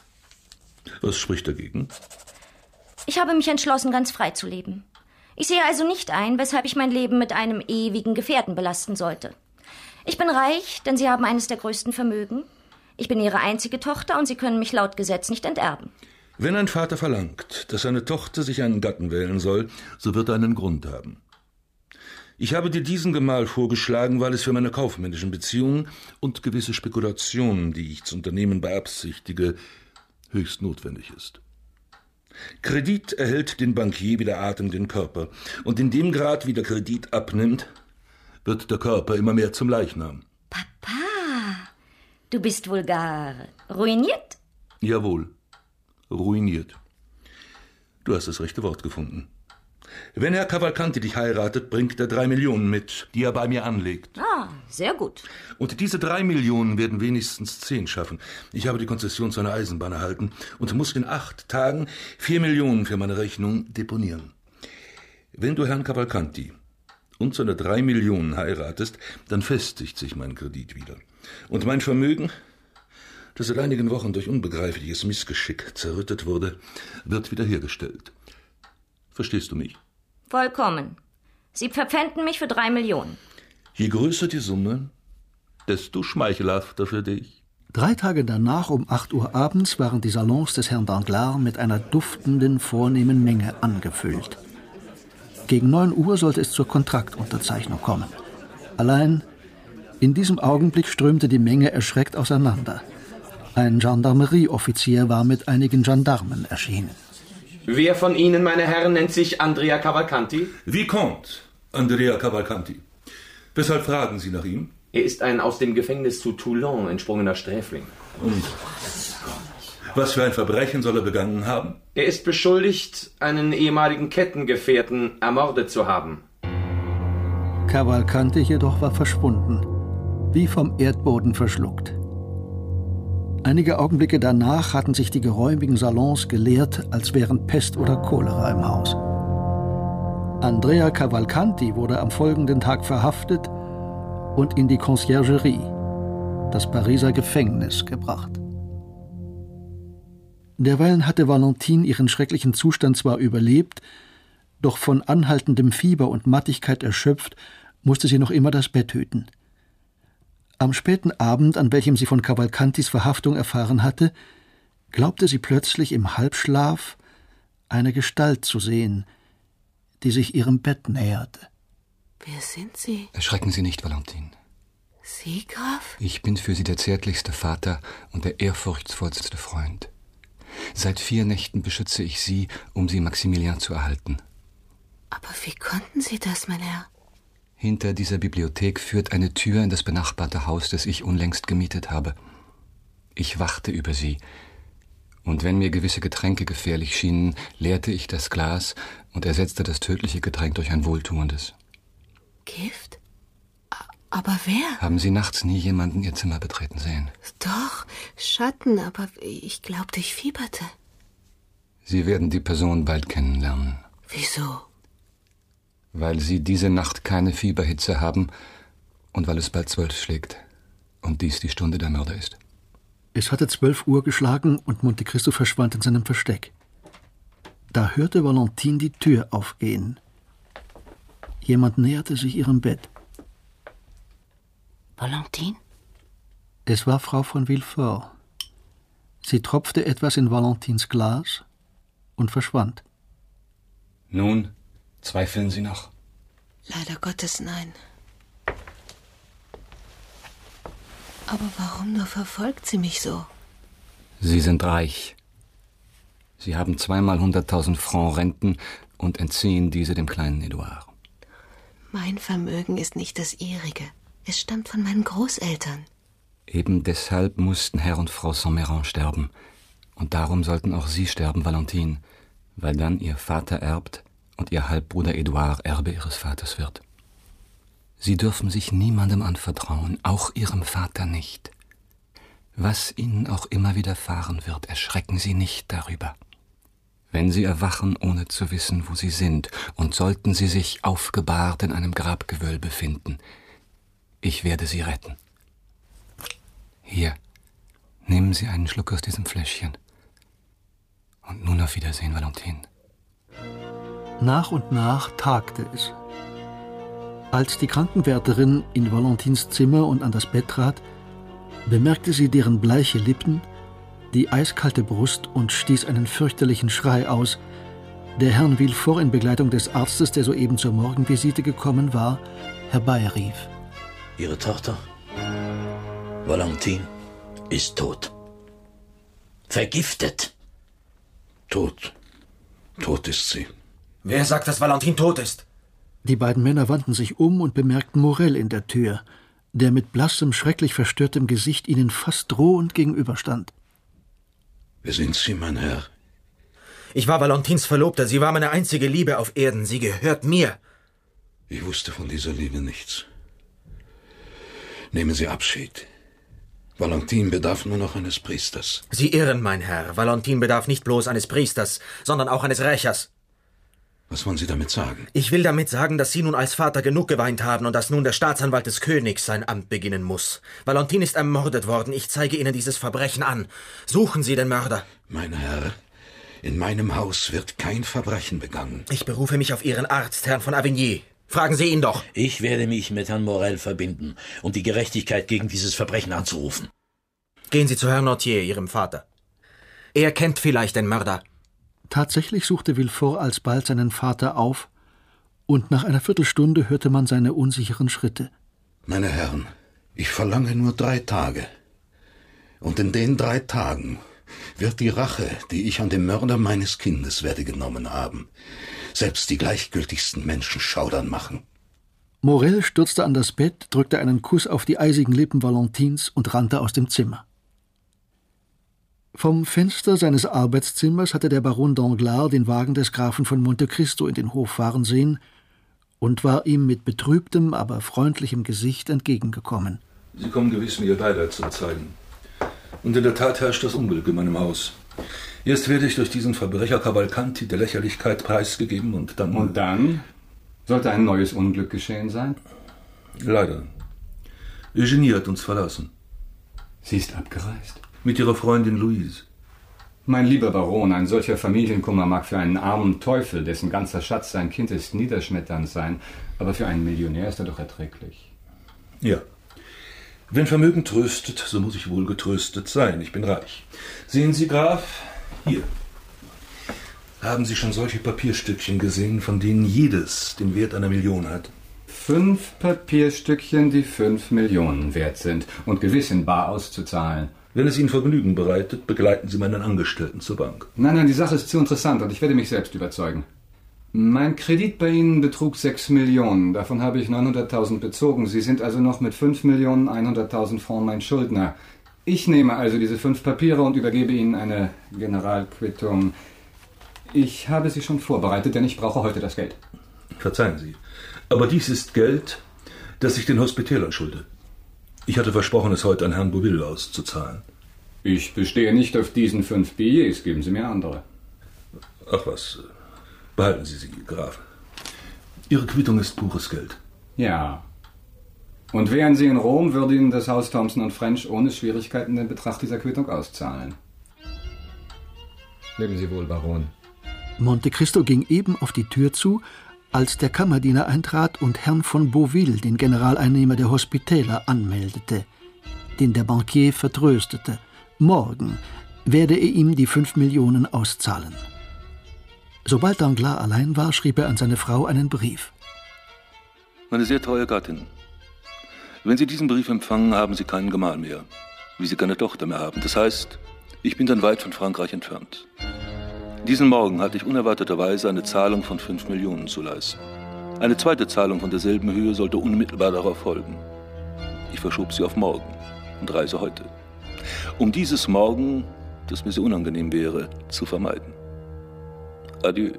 Speaker 10: Was spricht dagegen?
Speaker 17: Ich habe mich entschlossen, ganz frei zu leben. Ich sehe also nicht ein, weshalb ich mein Leben mit einem ewigen Gefährten belasten sollte. Ich bin reich, denn Sie haben eines der größten Vermögen. Ich bin Ihre einzige Tochter und Sie können mich laut Gesetz nicht enterben.
Speaker 10: Wenn ein Vater verlangt, dass seine Tochter sich einen Gatten wählen soll, so wird er einen Grund haben. Ich habe dir diesen Gemahl vorgeschlagen, weil es für meine kaufmännischen Beziehungen und gewisse Spekulationen, die ich zu unternehmen beabsichtige, höchst notwendig ist. Kredit erhält den Bankier wie der Atem den Körper, und in dem Grad, wie der Kredit abnimmt, wird der Körper immer mehr zum Leichnam.
Speaker 17: Papa, du bist wohl gar ruiniert?
Speaker 10: Jawohl, ruiniert. Du hast das rechte Wort gefunden. Wenn Herr Cavalcanti dich heiratet, bringt er 3 Millionen mit, die er bei mir anlegt.
Speaker 17: Ah, sehr gut.
Speaker 10: Und diese 3 Millionen werden wenigstens 10 schaffen. Ich habe die Konzession zu einer Eisenbahn erhalten und muss in 8 Tagen 4 Millionen für meine Rechnung deponieren. Wenn du Herrn Cavalcanti und seine 3 Millionen heiratest, dann festigt sich mein Kredit wieder. Und mein Vermögen, das seit einigen Wochen durch unbegreifliches Missgeschick zerrüttet wurde, wird wiederhergestellt. Verstehst du mich?
Speaker 17: Vollkommen. Sie verpfänden mich für 3 Millionen.
Speaker 10: Je größer die Summe, desto schmeichelhafter für dich.
Speaker 3: 3 Tage danach um 8 Uhr abends waren die Salons des Herrn Danglars mit einer duftenden, vornehmen Menge angefüllt. Gegen 9 Uhr sollte es zur Kontraktunterzeichnung kommen. Allein in diesem Augenblick strömte die Menge erschreckt auseinander. Ein Gendarmerieoffizier war mit einigen Gendarmen erschienen.
Speaker 18: Wer von Ihnen, meine Herren, nennt sich Andrea Cavalcanti?
Speaker 10: Vicomte Andrea Cavalcanti. Weshalb fragen Sie nach ihm?
Speaker 18: Er ist ein aus dem Gefängnis zu Toulon entsprungener Sträfling.
Speaker 10: Und was für ein Verbrechen soll er begangen haben?
Speaker 18: Er ist beschuldigt, einen ehemaligen Kettengefährten ermordet zu haben.
Speaker 3: Cavalcanti jedoch war verschwunden, wie vom Erdboden verschluckt. Einige Augenblicke danach hatten sich die geräumigen Salons geleert, als wären Pest oder Cholera im Haus. Andrea Cavalcanti wurde am folgenden Tag verhaftet und in die Conciergerie, das Pariser Gefängnis, gebracht. Derweilen hatte Valentine ihren schrecklichen Zustand zwar überlebt, doch von anhaltendem Fieber und Mattigkeit erschöpft, musste sie noch immer das Bett hüten. Am späten Abend, an welchem sie von Cavalcantis Verhaftung erfahren hatte, glaubte sie plötzlich im Halbschlaf eine Gestalt zu sehen, die sich ihrem Bett näherte.
Speaker 15: Wer sind Sie?
Speaker 14: Erschrecken Sie nicht, Valentine.
Speaker 15: Sie, Graf?
Speaker 14: Ich bin für Sie der zärtlichste Vater und der ehrfurchtsvollste Freund. Seit 4 Nächten beschütze ich Sie, um Sie Maximilian zu erhalten.
Speaker 15: Aber wie konnten Sie das, mein Herr?
Speaker 14: Hinter dieser Bibliothek führt eine Tür in das benachbarte Haus, das ich unlängst gemietet habe. Ich wachte über Sie, und wenn mir gewisse Getränke gefährlich schienen, leerte ich das Glas und ersetzte das tödliche Getränk durch ein wohltuendes.
Speaker 15: Gift? Aber wer?
Speaker 14: Haben Sie nachts nie jemanden Ihr Zimmer betreten sehen?
Speaker 15: Doch, Schatten, aber ich glaubte, ich fieberte.
Speaker 14: Sie werden die Person bald kennenlernen.
Speaker 15: Wieso?
Speaker 14: Weil Sie diese Nacht keine Fieberhitze haben und weil es bald 12 schlägt und dies die Stunde der Mörder ist.
Speaker 3: Es hatte 12 Uhr geschlagen und Monte Cristo verschwand in seinem Versteck. Da hörte Valentine die Tür aufgehen. Jemand näherte sich ihrem Bett.
Speaker 15: Valentine?
Speaker 3: Es war Frau von Villefort. Sie tropfte etwas in Valentines Glas und verschwand.
Speaker 14: Nun, zweifeln Sie noch?
Speaker 15: Leider Gottes, nein. Aber warum nur verfolgt sie mich so?
Speaker 14: Sie sind reich. Sie haben 2-mal 100.000 Francs Renten und entziehen diese dem kleinen Edouard.
Speaker 15: Mein Vermögen ist nicht das Ihrige. Es stammt von meinen Großeltern.
Speaker 14: Eben deshalb mussten Herr und Frau Saint-Méran sterben. Und darum sollten auch Sie sterben, Valentine, weil dann Ihr Vater erbt und Ihr Halbbruder Edouard Erbe Ihres Vaters wird. Sie dürfen sich niemandem anvertrauen, auch Ihrem Vater nicht. Was Ihnen auch immer widerfahren wird, erschrecken Sie nicht darüber. Wenn Sie erwachen, ohne zu wissen, wo Sie sind, und sollten Sie sich aufgebahrt in einem Grabgewölbe finden, ich werde Sie retten. Hier, nehmen Sie einen Schluck aus diesem Fläschchen. Und nun auf Wiedersehen, Valentine.
Speaker 3: Nach und nach tagte es. Als die Krankenwärterin in Valentines Zimmer und an das Bett trat, bemerkte sie deren bleiche Lippen, die eiskalte Brust und stieß einen fürchterlichen Schrei aus, der Herrn Villefort in Begleitung des Arztes, der soeben zur Morgenvisite gekommen war, herbeirief.
Speaker 19: Ihre Tochter, Valentine, ist tot. Vergiftet.
Speaker 20: Tot. Tot ist sie.
Speaker 16: Wer sagt, dass Valentine tot ist?
Speaker 3: Die beiden Männer wandten sich um und bemerkten Morel in der Tür, der mit blassem, schrecklich verstörtem Gesicht ihnen fast drohend gegenüberstand.
Speaker 20: Wer sind Sie, mein Herr?
Speaker 16: Ich war Valentines Verlobter. Sie war meine einzige Liebe auf Erden. Sie gehört mir.
Speaker 20: Ich wusste von dieser Liebe nichts. Nehmen Sie Abschied. Valentine bedarf nur noch eines Priesters.
Speaker 16: Sie irren, mein Herr. Valentine bedarf nicht bloß eines Priesters, sondern auch eines Rächers.
Speaker 20: Was wollen Sie damit sagen?
Speaker 16: Ich will damit sagen, dass Sie nun als Vater genug geweint haben und dass nun der Staatsanwalt des Königs sein Amt beginnen muss. Valentine ist ermordet worden. Ich zeige Ihnen dieses Verbrechen an. Suchen Sie den Mörder.
Speaker 20: Mein Herr, in meinem Haus wird kein Verbrechen begangen.
Speaker 16: Ich berufe mich auf Ihren Arzt, Herrn von Avigny. Fragen Sie ihn doch.
Speaker 19: Ich werde mich mit Herrn Morel verbinden, um die Gerechtigkeit gegen dieses Verbrechen anzurufen.
Speaker 16: Gehen Sie zu Herrn Nortier, Ihrem Vater. Er kennt vielleicht den Mörder.
Speaker 3: Tatsächlich suchte Villefort alsbald seinen Vater auf, und nach einer Viertelstunde hörte man seine unsicheren Schritte.
Speaker 20: Meine Herren, ich verlange nur 3 Tage. Und in den 3 Tagen wird die Rache, die ich an dem Mörder meines Kindes werde genommen haben, selbst die gleichgültigsten Menschen schaudern machen.
Speaker 3: Morel stürzte an das Bett, drückte einen Kuss auf die eisigen Lippen Valentins und rannte aus dem Zimmer. Vom Fenster seines Arbeitszimmers hatte der Baron Danglars den Wagen des Grafen von Monte Cristo in den Hof fahren sehen und war ihm mit betrübtem, aber freundlichem Gesicht entgegengekommen.
Speaker 10: Sie kommen gewiss, mir Ihr Beileid zu zeigen. Und in der Tat herrscht das Unglück in meinem Haus. Erst werde ich durch diesen Verbrecher Cavalcanti der Lächerlichkeit preisgegeben und dann...
Speaker 14: Und dann? Sollte ein neues Unglück geschehen sein?
Speaker 10: Leider. Eugenie hat uns verlassen.
Speaker 14: Sie ist abgereist?
Speaker 10: Mit ihrer Freundin Louise.
Speaker 14: Mein lieber Baron, ein solcher Familienkummer mag für einen armen Teufel, dessen ganzer Schatz sein Kind ist, niederschmetternd sein, aber für einen Millionär ist er doch erträglich.
Speaker 10: Ja. Wenn Vermögen tröstet, so muss ich wohl getröstet sein. Ich bin reich. Sehen Sie, Graf, hier. Haben Sie schon solche Papierstückchen gesehen, von denen jedes den Wert einer Million hat?
Speaker 14: 5 Papierstückchen, die 5 Millionen wert sind und gewiss in bar auszuzahlen.
Speaker 10: Wenn es Ihnen Vergnügen bereitet, begleiten Sie meinen Angestellten zur Bank.
Speaker 14: Nein, die Sache ist zu interessant und ich werde mich selbst überzeugen. Mein Kredit bei Ihnen betrug 6 Millionen. Davon habe ich 900.000 bezogen. Sie sind also noch mit 5.100.000 Francs mein Schuldner. Ich nehme also diese 5 Papiere und übergebe Ihnen eine Generalquittung. Ich habe sie schon vorbereitet, denn ich brauche heute das Geld.
Speaker 10: Verzeihen Sie, aber dies ist Geld, das ich den Hospitälern schulde. Ich hatte versprochen, es heute an Herrn Bouville auszuzahlen.
Speaker 14: Ich bestehe nicht auf diesen 5 Billets. Geben Sie mir andere.
Speaker 10: Ach was, behalten Sie sie, Graf. Ihre Quittung ist pures Geld.
Speaker 14: Ja. Und wären Sie in Rom, würde Ihnen das Haus Thompson & French ohne Schwierigkeiten den Betrag dieser Quittung auszahlen. Leben Sie wohl, Baron.
Speaker 3: Monte Cristo ging eben auf die Tür zu, als der Kammerdiener eintrat und Herrn von Bouville, den Generaleinnehmer der Hospitäler, anmeldete, den der Bankier vertröstete. Morgen werde er ihm die 5 Millionen auszahlen. Sobald Danglars allein war, schrieb er an seine Frau einen Brief.
Speaker 10: Meine sehr treue Gattin, wenn Sie diesen Brief empfangen, haben Sie keinen Gemahl mehr, wie Sie keine Tochter mehr haben. Das heißt, ich bin dann weit von Frankreich entfernt. Diesen Morgen hatte ich unerwarteterweise eine Zahlung von 5 Millionen zu leisten. Eine zweite Zahlung von derselben Höhe sollte unmittelbar darauf folgen. Ich verschob sie auf morgen und reise heute, um dieses Morgen, das mir sehr unangenehm wäre, zu vermeiden. Adieu.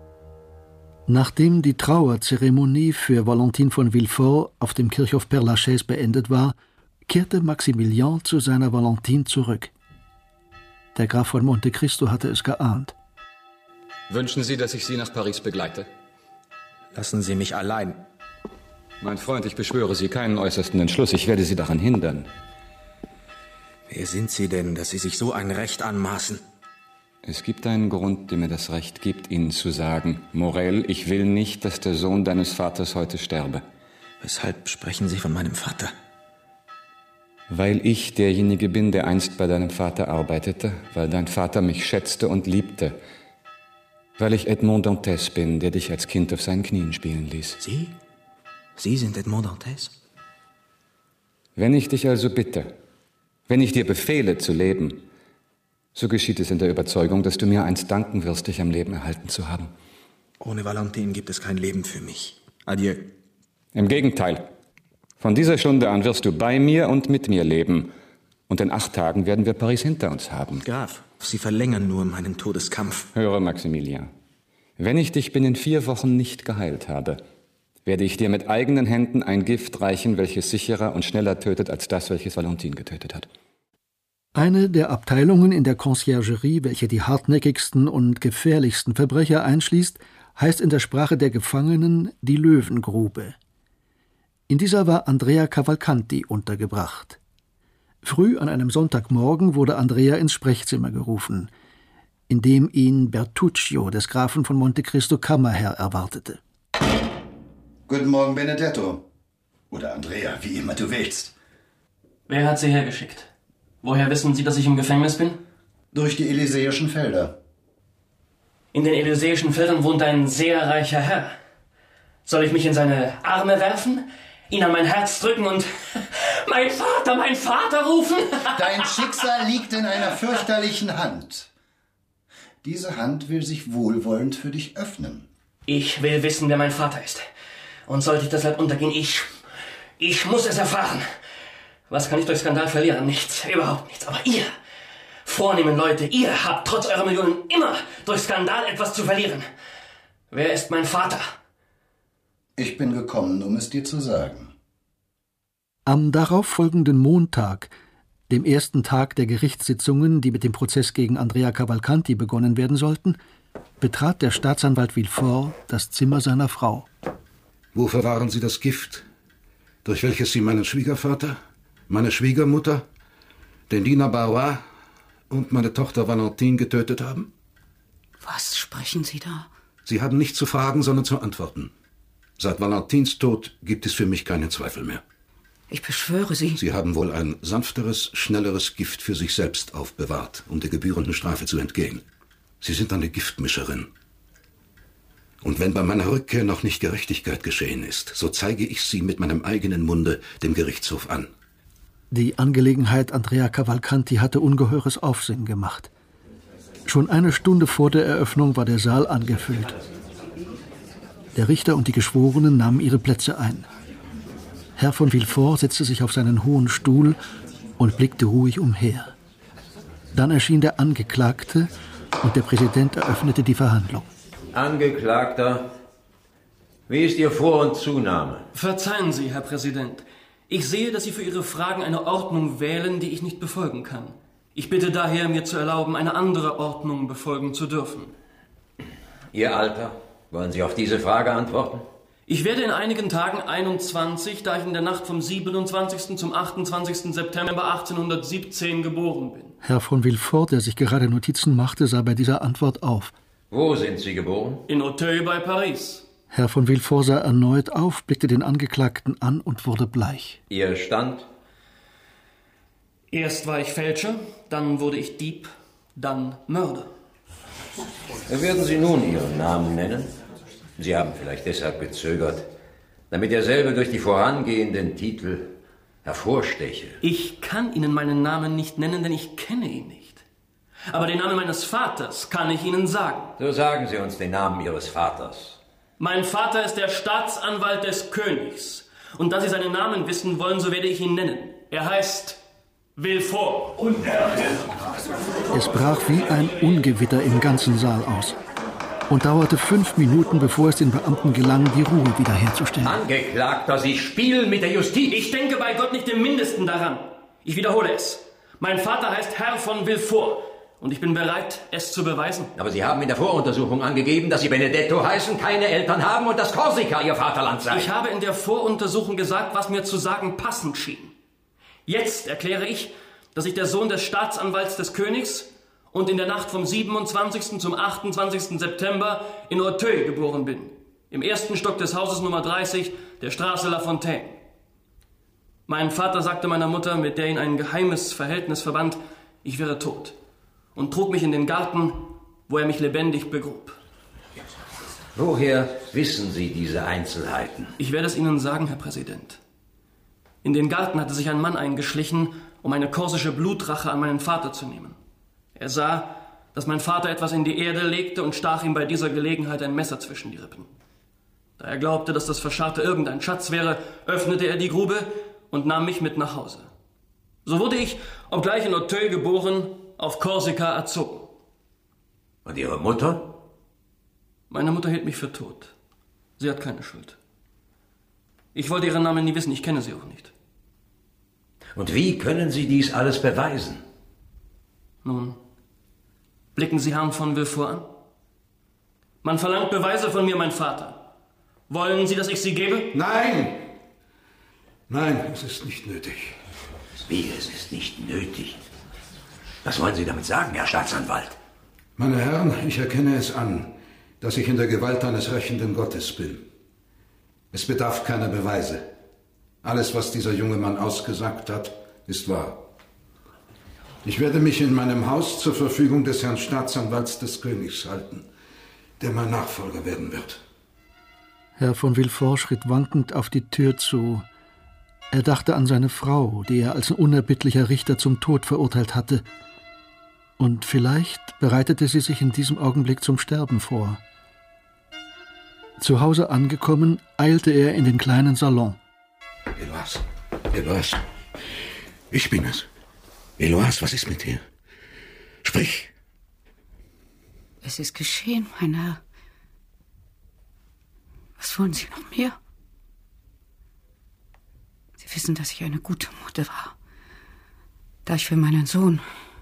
Speaker 3: Nachdem die Trauerzeremonie für Valentine von Villefort auf dem Kirchhof Père-Lachaise beendet war, kehrte Maximilien zu seiner Valentine zurück. Der Graf von Monte Cristo hatte es geahnt.
Speaker 14: Wünschen Sie, dass ich Sie nach Paris begleite?
Speaker 16: Lassen Sie mich allein.
Speaker 14: Mein Freund, ich beschwöre Sie keinen äußersten Entschluss. Ich werde Sie daran hindern.
Speaker 16: Wer sind Sie denn, dass Sie sich so ein Recht anmaßen?
Speaker 14: Es gibt einen Grund, der mir das Recht gibt, Ihnen zu sagen, Morel, ich will nicht, dass der Sohn deines Vaters heute sterbe.
Speaker 16: Weshalb sprechen Sie von meinem Vater?
Speaker 14: Weil ich derjenige bin, der einst bei deinem Vater arbeitete, weil dein Vater mich schätzte und liebte, weil ich Edmond Dantès bin, der dich als Kind auf seinen Knien spielen ließ.
Speaker 16: Sie? Sie sind Edmond Dantès?
Speaker 14: Wenn ich dich also bitte, wenn ich dir befehle zu leben, so geschieht es in der Überzeugung, dass du mir einst danken wirst, dich am Leben erhalten zu haben.
Speaker 16: Ohne Valentine gibt es kein Leben für mich. Adieu.
Speaker 14: Im Gegenteil. Von dieser Stunde an wirst du bei mir und mit mir leben. Und in 8 Tagen werden wir Paris hinter uns haben.
Speaker 16: Graf, Sie verlängern nur meinen Todeskampf.
Speaker 14: Höre, Maximilien. Wenn ich dich binnen 4 Wochen nicht geheilt habe, werde ich dir mit eigenen Händen ein Gift reichen, welches sicherer und schneller tötet als das, welches Valentine getötet hat.
Speaker 3: Eine der Abteilungen in der Conciergerie, welche die hartnäckigsten und gefährlichsten Verbrecher einschließt, heißt in der Sprache der Gefangenen die Löwengrube. In dieser war Andrea Cavalcanti untergebracht. Früh an einem Sonntagmorgen wurde Andrea ins Sprechzimmer gerufen, in dem ihn Bertuccio des Grafen von Monte Cristo Kammerherr erwartete.
Speaker 21: Guten Morgen, Benedetto. Oder Andrea, wie immer du willst.
Speaker 22: Wer hat Sie hergeschickt? Woher wissen Sie, dass ich im Gefängnis bin?
Speaker 21: Durch die Elysäischen Felder.
Speaker 22: In den Elysäischen Feldern wohnt ein sehr reicher Herr. Soll ich mich in seine Arme werfen, ihn an mein Herz drücken und mein Vater rufen?
Speaker 21: Dein Schicksal liegt in einer fürchterlichen Hand. Diese Hand will sich wohlwollend für dich öffnen.
Speaker 22: Ich will wissen, wer mein Vater ist. Und sollte ich deshalb untergehen, ich muss es erfahren. Was kann ich durch Skandal verlieren? Nichts, überhaupt nichts. Aber ihr, vornehmen Leute, ihr habt trotz eurer Millionen immer durch Skandal etwas zu verlieren. Wer ist mein Vater?
Speaker 21: Ich bin gekommen, um es dir zu sagen.
Speaker 3: Am darauffolgenden Montag, dem ersten Tag der Gerichtssitzungen, die mit dem Prozess gegen Andrea Cavalcanti begonnen werden sollten, betrat der Staatsanwalt Villefort das Zimmer seiner Frau.
Speaker 20: Wo verwahren Sie das Gift, durch welches Sie meinen Schwiegervater meine Schwiegermutter, den Diener Barrois und meine Tochter Valentine getötet haben?
Speaker 1: Was sprechen Sie da?
Speaker 20: Sie haben nicht zu fragen, sondern zu antworten. Seit Valentins Tod gibt es für mich keinen Zweifel mehr.
Speaker 1: Ich beschwöre Sie.
Speaker 20: Sie haben wohl ein sanfteres, schnelleres Gift für sich selbst aufbewahrt, um der gebührenden Strafe zu entgehen. Sie sind eine Giftmischerin. Und wenn bei meiner Rückkehr noch nicht Gerechtigkeit geschehen ist, so zeige ich sie mit meinem eigenen Munde dem Gerichtshof an.
Speaker 3: Die Angelegenheit Andrea Cavalcanti hatte ungeheures Aufsehen gemacht. Schon eine Stunde vor der Eröffnung war der Saal angefüllt. Der Richter und die Geschworenen nahmen ihre Plätze ein. Herr von Villefort setzte sich auf seinen hohen Stuhl und blickte ruhig umher. Dann erschien der Angeklagte und der Präsident eröffnete die Verhandlung.
Speaker 2: Angeklagter, wie ist Ihr Vor- und Zunahme?
Speaker 22: Verzeihen Sie, Herr Präsident. Ich sehe, dass Sie für Ihre Fragen eine Ordnung wählen, die ich nicht befolgen kann. Ich bitte daher, mir zu erlauben, eine andere Ordnung befolgen zu dürfen.
Speaker 2: Ihr Alter? Wollen Sie auf diese Frage antworten?
Speaker 22: Ich werde in einigen Tagen 21, da ich in der Nacht vom 27. zum 28. September 1817 geboren bin.
Speaker 3: Herr von Villefort, der sich gerade Notizen machte, sah bei dieser Antwort auf.
Speaker 2: Wo sind Sie geboren?
Speaker 22: In Auteuil bei Paris.
Speaker 3: Herr von Villefort sah erneut auf, blickte den Angeklagten an und wurde bleich.
Speaker 2: Ihr Stand?
Speaker 22: Erst war ich Fälscher, dann wurde ich Dieb, dann Mörder.
Speaker 2: Werden Sie nun Ihren Namen nennen? Sie haben vielleicht deshalb gezögert, damit derselbe durch die vorangehenden Titel hervorsteche.
Speaker 22: Ich kann Ihnen meinen Namen nicht nennen, denn ich kenne ihn nicht. Aber den Namen meines Vaters kann ich Ihnen sagen.
Speaker 2: So sagen Sie uns den Namen Ihres Vaters.
Speaker 22: Mein Vater ist der Staatsanwalt des Königs. Und da Sie seinen Namen wissen wollen, so werde ich ihn nennen. Er heißt Villefort.
Speaker 3: Es brach wie ein Ungewitter im ganzen Saal aus und dauerte 5 Minuten, bevor es den Beamten gelang, die Ruhe wiederherzustellen.
Speaker 2: Angeklagter, Sie spielen mit der Justiz.
Speaker 22: Ich denke bei Gott nicht im Mindesten daran. Ich wiederhole es. Mein Vater heißt Herr von Villefort und ich bin bereit, es zu beweisen.
Speaker 2: Aber Sie haben in der Voruntersuchung angegeben, dass Sie Benedetto heißen, keine Eltern haben und dass Korsika Ihr Vaterland sei.
Speaker 22: Ich habe in der Voruntersuchung gesagt, was mir zu sagen passend schien. Jetzt erkläre ich, dass ich der Sohn des Staatsanwalts des Königs und in der Nacht vom 27. zum 28. September in Auteuil geboren bin, im 1. Stock des Hauses Nummer 30 der Straße La Fontaine. Mein Vater sagte meiner Mutter, mit der ihn ein geheimes Verhältnis verband, ich wäre tot, und trug mich in den Garten, wo er mich lebendig begrub.
Speaker 2: Woher wissen Sie diese Einzelheiten?
Speaker 22: Ich werde es Ihnen sagen, Herr Präsident. In den Garten hatte sich ein Mann eingeschlichen, um eine korsische Blutrache an meinen Vater zu nehmen. Er sah, dass mein Vater etwas in die Erde legte und stach ihm bei dieser Gelegenheit ein Messer zwischen die Rippen. Da er glaubte, dass das Verscharrte irgendein Schatz wäre, öffnete er die Grube und nahm mich mit nach Hause. So wurde ich, obgleich in Auteuil geboren, auf Korsika erzogen.
Speaker 2: Und Ihre Mutter?
Speaker 22: Meine Mutter hielt mich für tot. Sie hat keine Schuld. Ich wollte ihren Namen nie wissen, ich kenne sie auch nicht.
Speaker 2: Und wie können Sie dies alles beweisen?
Speaker 22: Nun, blicken Sie Herrn von Villefort an. Man verlangt Beweise von mir, mein Vater. Wollen Sie, dass ich sie gebe?
Speaker 20: Nein! Nein, es ist nicht nötig.
Speaker 2: Wie, es ist nicht nötig? Was wollen Sie damit sagen, Herr Staatsanwalt?
Speaker 20: Meine Herren, ich erkenne es an, dass ich in der Gewalt eines rächenden Gottes bin. Es bedarf keiner Beweise. Alles, was dieser junge Mann ausgesagt hat, ist wahr. Ich werde mich in meinem Haus zur Verfügung des Herrn Staatsanwalts des Königs halten, der mein Nachfolger werden wird.
Speaker 3: Herr von Villefort schritt wankend auf die Tür zu. Er dachte an seine Frau, die er als ein unerbittlicher Richter zum Tod verurteilt hatte. Und vielleicht bereitete sie sich in diesem Augenblick zum Sterben vor. Zu Hause angekommen, eilte er in den kleinen Salon.
Speaker 20: Eloise, ich bin es. Eloise, was ist mit dir? Sprich.
Speaker 1: Es ist geschehen, mein Herr. Was wollen Sie noch mehr? Sie wissen, dass ich eine gute Mutter war. Da ich für meinen Sohn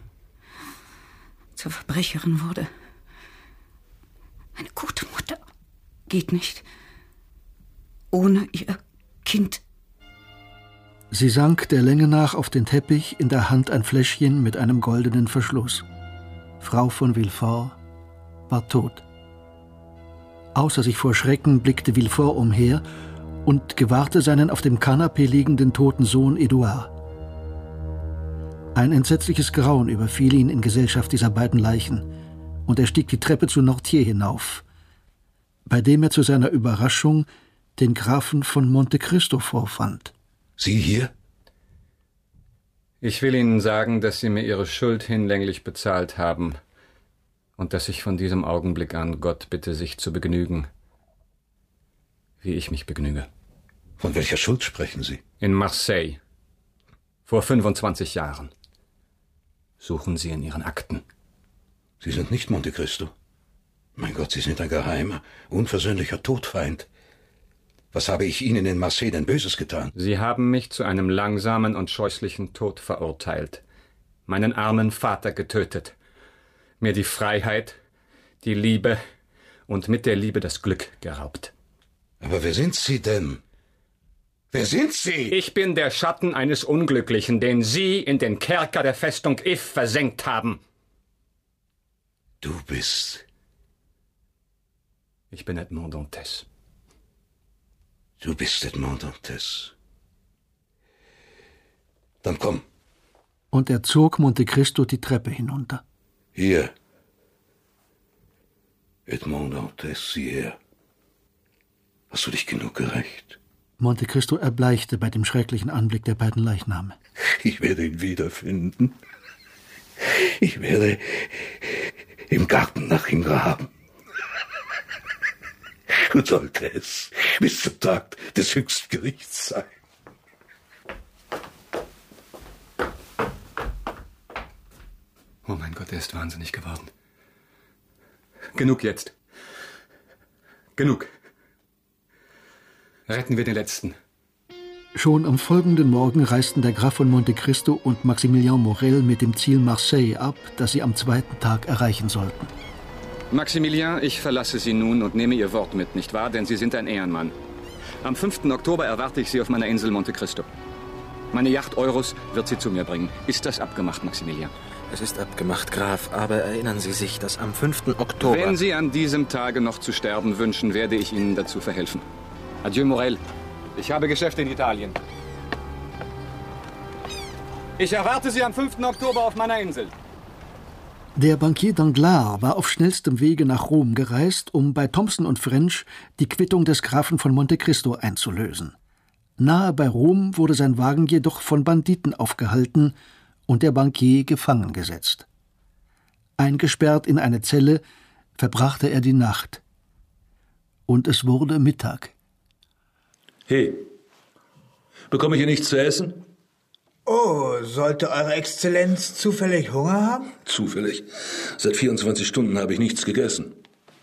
Speaker 1: zur Verbrecherin wurde. Eine gute Mutter geht nicht ohne ihr Kind.
Speaker 3: Sie sank der Länge nach auf den Teppich, in der Hand ein Fläschchen mit einem goldenen Verschluss. Frau von Villefort war tot. Außer sich vor Schrecken blickte Villefort umher und gewahrte seinen auf dem Kanapee liegenden toten Sohn Édouard. Ein entsetzliches Grauen überfiel ihn in Gesellschaft dieser beiden Leichen, und er stieg die Treppe zu Nortier hinauf, bei dem er zu seiner Überraschung den Grafen von Monte Cristo vorfand.
Speaker 20: Sie hier?
Speaker 14: Ich will Ihnen sagen, dass Sie mir Ihre Schuld hinlänglich bezahlt haben und dass ich von diesem Augenblick an Gott bitte, sich zu begnügen, wie ich mich begnüge.
Speaker 20: Von welcher Schuld sprechen Sie?
Speaker 14: In Marseille. Vor 25 Jahren. Suchen Sie in Ihren Akten.
Speaker 20: Sie sind nicht Monte Cristo. Mein Gott, Sie sind ein geheimer, unversöhnlicher Todfeind. Was habe ich Ihnen in Marseille denn Böses getan?
Speaker 14: Sie haben mich zu einem langsamen und scheußlichen Tod verurteilt, meinen armen Vater getötet, mir die Freiheit, die Liebe und mit der Liebe das Glück geraubt.
Speaker 20: Aber wer sind Sie denn? Wer sind Sie?
Speaker 14: Ich bin der Schatten eines Unglücklichen, den Sie in den Kerker der Festung If versenkt haben.
Speaker 20: Du bist...
Speaker 14: Ich bin Edmond Dantes.
Speaker 20: Du bist Edmond Dantes. Dann komm.
Speaker 3: Und er zog Monte Cristo die Treppe hinunter.
Speaker 20: Hier. Edmond Dantes, sieh her. Hast du dich genug gerächt?
Speaker 3: Monte Cristo erbleichte bei dem schrecklichen Anblick der beiden Leichname.
Speaker 20: Ich werde ihn wiederfinden. Ich werde im Garten nach ihm graben. Und sollte es bis zum Tag des Höchstgerichts sein.
Speaker 14: Oh mein Gott, er ist wahnsinnig geworden. Genug jetzt. Genug. Retten wir den Letzten.
Speaker 3: Schon am folgenden Morgen reisten der Graf von Monte Cristo und Maximilien Morel mit dem Ziel Marseille ab, das sie am zweiten Tag erreichen sollten.
Speaker 14: Maximilien, ich verlasse Sie nun und nehme Ihr Wort mit, nicht wahr? Denn Sie sind ein Ehrenmann. Am 5. Oktober erwarte ich Sie auf meiner Insel Monte Cristo. Meine Yacht Eurus wird Sie zu mir bringen. Ist das abgemacht, Maximilien?
Speaker 16: Es ist abgemacht, Graf, aber erinnern Sie sich, dass am 5. Oktober...
Speaker 14: Wenn Sie an diesem Tage noch zu sterben wünschen, werde ich Ihnen dazu verhelfen. Adieu, Morel. Ich habe Geschäfte in Italien. Ich erwarte Sie am 5. Oktober auf meiner Insel.
Speaker 3: Der Bankier Danglars war auf schnellstem Wege nach Rom gereist, um bei Thomson und French die Quittung des Grafen von Monte Cristo einzulösen. Nahe bei Rom wurde sein Wagen jedoch von Banditen aufgehalten und der Bankier gefangen gesetzt. Eingesperrt in eine Zelle verbrachte er die Nacht. Und es wurde Mittag.
Speaker 10: Hey, bekomme ich hier nichts zu essen?
Speaker 4: Oh, sollte Eure Exzellenz zufällig Hunger haben?
Speaker 10: Zufällig. Seit 24 Stunden habe ich nichts gegessen.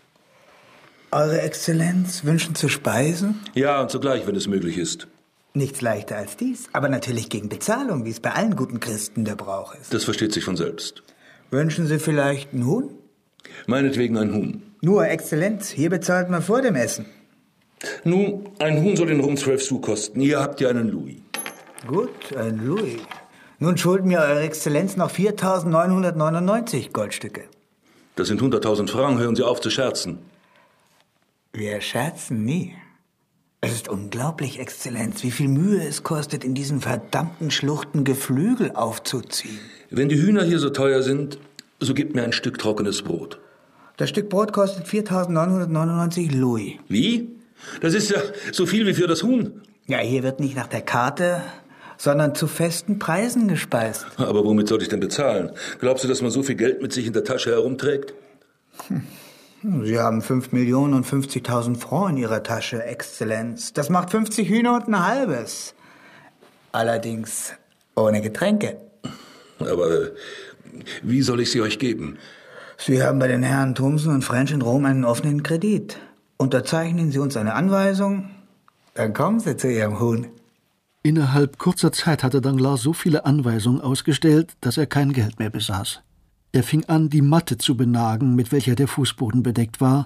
Speaker 4: Eure Exzellenz wünschen zu speisen?
Speaker 10: Ja, und sogleich, wenn es möglich ist.
Speaker 4: Nichts leichter als dies, aber natürlich gegen Bezahlung, wie es bei allen guten Christen der Brauch ist.
Speaker 10: Das versteht sich von selbst.
Speaker 4: Wünschen Sie vielleicht ein Huhn?
Speaker 10: Meinetwegen ein Huhn.
Speaker 4: Nur, Exzellenz, hier bezahlt man vor dem Essen.
Speaker 10: Nun, ein Huhn soll in Rom 12 Sous kosten. Hier habt ihr einen Louis.
Speaker 4: Gut, ein Louis. Nun schulden mir Eure Exzellenz noch 4.999 Goldstücke.
Speaker 10: Das sind 100.000 Francs. Hören Sie auf zu scherzen.
Speaker 4: Wir scherzen nie. Es ist unglaublich, Exzellenz, wie viel Mühe es kostet, in diesen verdammten Schluchten Geflügel aufzuziehen.
Speaker 10: Wenn die Hühner hier so teuer sind, so gebt mir ein Stück trockenes Brot.
Speaker 4: Das Stück Brot kostet 4.999 Louis.
Speaker 10: Wie? Das ist ja so viel wie für das Huhn.
Speaker 4: Ja, hier wird nicht nach der Karte, sondern zu festen Preisen gespeist.
Speaker 10: Aber womit soll ich denn bezahlen? Glaubst du, dass man so viel Geld mit sich in der Tasche herumträgt?
Speaker 4: Sie haben 5.050.000 Francs in Ihrer Tasche, Exzellenz. Das macht 50 Hühner und ein halbes. Allerdings ohne Getränke.
Speaker 10: Aber wie soll ich sie euch geben?
Speaker 4: Sie haben bei den Herren Thomson und French in Rom einen offenen Kredit. Unterzeichnen Sie uns eine Anweisung, dann kommen Sie zu Ihrem Huhn.
Speaker 3: Innerhalb kurzer Zeit hatte Danglars so viele Anweisungen ausgestellt, dass er kein Geld mehr besaß. Er fing an, die Matte zu benagen, mit welcher der Fußboden bedeckt war,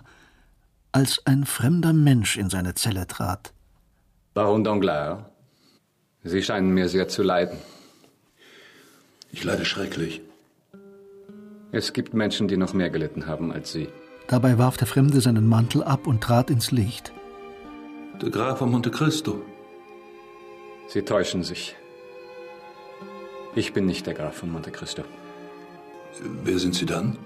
Speaker 3: als ein fremder Mensch in seine Zelle trat.
Speaker 14: Baron Danglars, Sie scheinen mir sehr zu leiden.
Speaker 10: Ich leide schrecklich.
Speaker 14: Es gibt Menschen, die noch mehr gelitten haben als Sie.
Speaker 3: Dabei warf der Fremde seinen Mantel ab und trat ins Licht.
Speaker 10: Der Graf von Monte Cristo.
Speaker 14: Sie täuschen sich. Ich bin nicht der Graf von Monte Cristo.
Speaker 10: Wer sind Sie dann?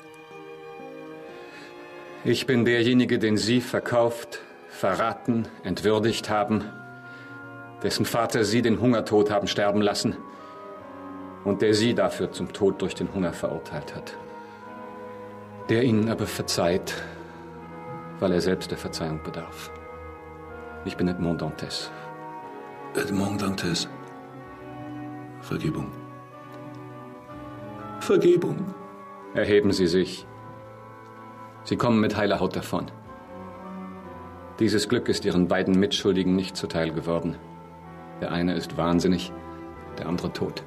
Speaker 14: Ich bin derjenige, den Sie verkauft, verraten, entwürdigt haben, dessen Vater Sie den Hungertod haben sterben lassen und der Sie dafür zum Tod durch den Hunger verurteilt hat. Der Ihnen aber verzeiht, weil er selbst der Verzeihung bedarf. Ich bin Edmond Dantes.
Speaker 10: Edmond Dantes. Vergebung. Vergebung.
Speaker 14: Erheben Sie sich. Sie kommen mit heiler Haut davon. Dieses Glück ist Ihren beiden Mitschuldigen nicht zuteil geworden. Der eine ist wahnsinnig, der andere tot.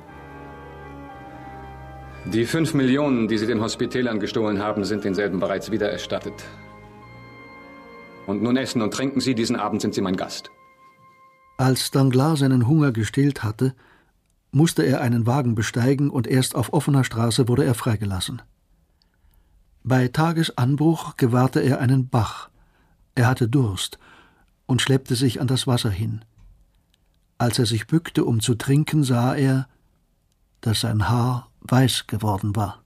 Speaker 14: Die 5 Millionen, die Sie den Hospitälern gestohlen haben, sind denselben bereits wiedererstattet. Und nun essen und trinken Sie, diesen Abend sind Sie mein Gast.
Speaker 3: Als Danglars seinen Hunger gestillt hatte, musste er einen Wagen besteigen und erst auf offener Straße wurde er freigelassen. Bei Tagesanbruch gewahrte er einen Bach. Er hatte Durst und schleppte sich an das Wasser hin. Als er sich bückte, um zu trinken, sah er, dass sein Haar weiß geworden war.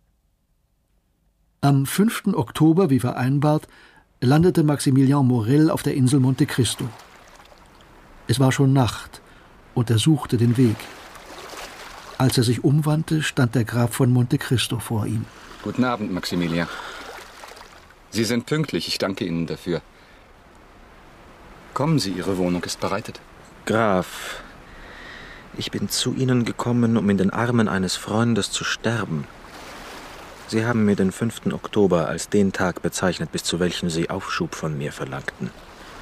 Speaker 3: Am 5. Oktober, wie vereinbart, landete Maximilien Morel auf der Insel Monte Cristo. Es war schon Nacht und er suchte den Weg. Als er sich umwandte, stand der Graf von Monte Cristo vor ihm.
Speaker 14: Guten Abend, Maximilien. Sie sind pünktlich, ich danke Ihnen dafür. Kommen Sie, Ihre Wohnung ist bereitet.
Speaker 16: Graf, ich bin zu Ihnen gekommen, um in den Armen eines Freundes zu sterben. Sie haben mir den 5. Oktober als den Tag bezeichnet, bis zu welchem Sie Aufschub von mir verlangten.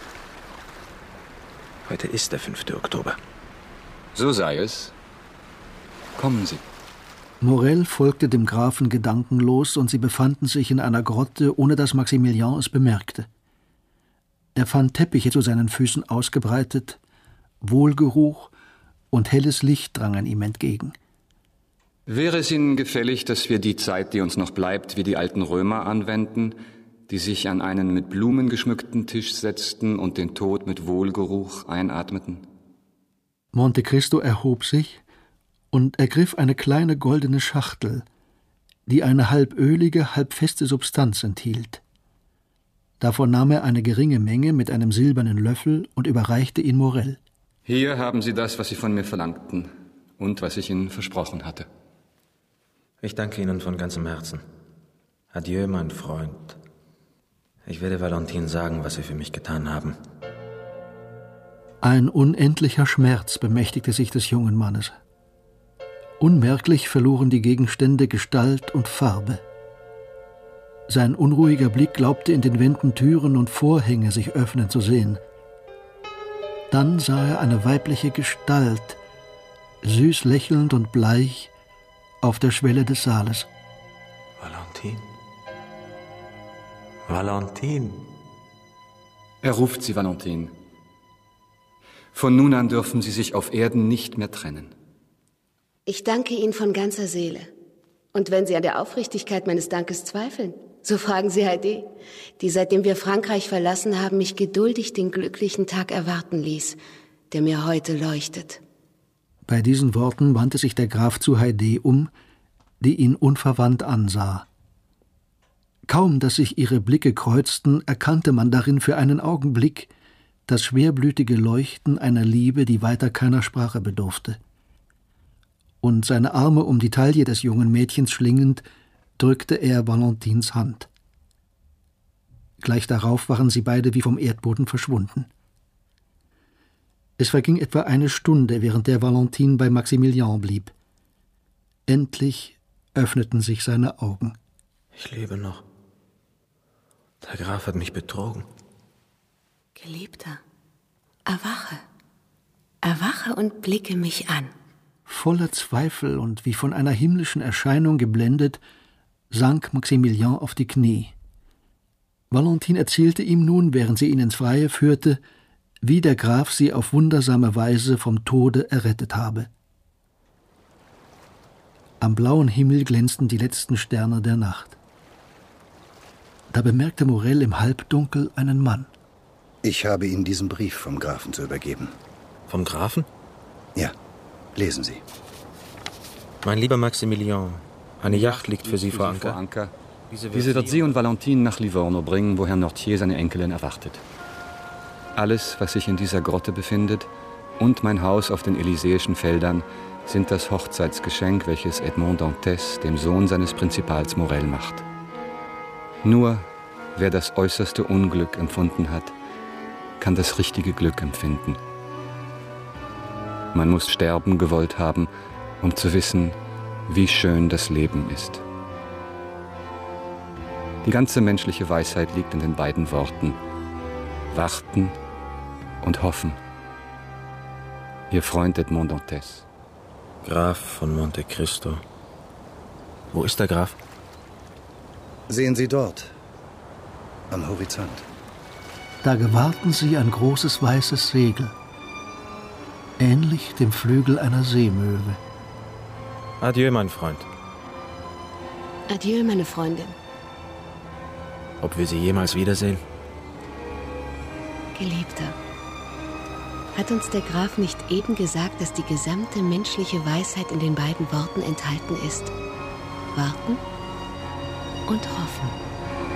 Speaker 16: Heute ist der 5. Oktober.
Speaker 14: So sei es. Kommen Sie.
Speaker 3: Morel folgte dem Grafen gedankenlos und sie befanden sich in einer Grotte, ohne dass Maximilien es bemerkte. Er fand Teppiche zu seinen Füßen ausgebreitet, Wohlgeruch und helles Licht drangen ihm entgegen.
Speaker 14: Wäre es Ihnen gefällig, dass wir die Zeit, die uns noch bleibt, wie die alten Römer anwenden, die sich an einen mit Blumen geschmückten Tisch setzten und den Tod mit Wohlgeruch einatmeten?
Speaker 3: Monte Cristo erhob sich und ergriff eine kleine goldene Schachtel, die eine halb ölige, halb feste Substanz enthielt. Davon nahm er eine geringe Menge mit einem silbernen Löffel und überreichte ihn Morel.
Speaker 14: Hier haben Sie das, was Sie von mir verlangten und was ich Ihnen versprochen hatte.
Speaker 16: Ich danke Ihnen von ganzem Herzen. Adieu, mein Freund. Ich werde Valentine sagen, was Sie für mich getan haben.
Speaker 3: Ein unendlicher Schmerz bemächtigte sich des jungen Mannes. Unmerklich verloren die Gegenstände Gestalt und Farbe. Sein unruhiger Blick glaubte in den Wänden Türen und Vorhänge sich öffnen zu sehen. Dann sah er eine weibliche Gestalt, süß lächelnd und bleich, auf der Schwelle des Saales.
Speaker 16: Valentine? Valentine?
Speaker 14: Er ruft Sie, Valentine. Von nun an dürfen Sie sich auf Erden nicht mehr trennen.
Speaker 15: Ich danke Ihnen von ganzer Seele. Und wenn Sie an der Aufrichtigkeit meines Dankes zweifeln, so fragen Sie Heidi, die seitdem wir Frankreich verlassen haben, mich geduldig den glücklichen Tag erwarten ließ, der mir heute leuchtet.
Speaker 3: Bei diesen Worten wandte sich der Graf zu Heidi um, die ihn unverwandt ansah. Kaum, dass sich ihre Blicke kreuzten, erkannte man darin für einen Augenblick das schwerblütige Leuchten einer Liebe, die weiter keiner Sprache bedurfte. Und seine Arme um die Taille des jungen Mädchens schlingend, drückte er Valentines Hand. Gleich darauf waren sie beide wie vom Erdboden verschwunden. Es verging etwa eine Stunde, während der Valentine bei Maximilien blieb. Endlich öffneten sich seine Augen.
Speaker 16: Ich lebe noch. Der Graf hat mich betrogen.
Speaker 15: Geliebter, erwache. Erwache und blicke mich an.
Speaker 3: Voller Zweifel und wie von einer himmlischen Erscheinung geblendet, sank Maximilien auf die Knie. Valentine erzählte ihm nun, während sie ihn ins Freie führte, wie der Graf sie auf wundersame Weise vom Tode errettet habe. Am blauen Himmel glänzten die letzten Sterne der Nacht. Da bemerkte Morel im Halbdunkel einen Mann.
Speaker 21: Ich habe Ihnen diesen Brief vom Grafen zu übergeben.
Speaker 16: Vom Grafen?
Speaker 21: Ja, lesen Sie.
Speaker 16: Mein lieber Maximilian, eine Yacht liegt für Sie vor Anker.
Speaker 14: Diese wird Sie und Valentine nach Livorno bringen, wo Herr Nortier seine Enkelin erwartet. Alles, was sich in dieser Grotte befindet, und mein Haus auf den Elysäischen Feldern, sind das Hochzeitsgeschenk, welches Edmond Dantès dem Sohn seines Prinzipals Morel macht. Nur wer das äußerste Unglück empfunden hat, kann das richtige Glück empfinden. Man muss sterben gewollt haben, um zu wissen, wie schön das Leben ist. Die ganze menschliche Weisheit liegt in den beiden Worten: warten und hoffen. Ihr Freund Edmond Dantès.
Speaker 16: Graf von Monte Cristo. Wo ist der Graf?
Speaker 21: Sehen Sie dort, am Horizont.
Speaker 3: Da gewahrten sie ein großes weißes Segel, ähnlich dem Flügel einer Seemöwe.
Speaker 16: Adieu, mein Freund.
Speaker 15: Adieu, meine Freundin.
Speaker 16: Ob wir Sie jemals wiedersehen?
Speaker 15: Geliebter, hat uns der Graf nicht eben gesagt, dass die gesamte menschliche Weisheit in den beiden Worten enthalten ist? Warten und hoffen.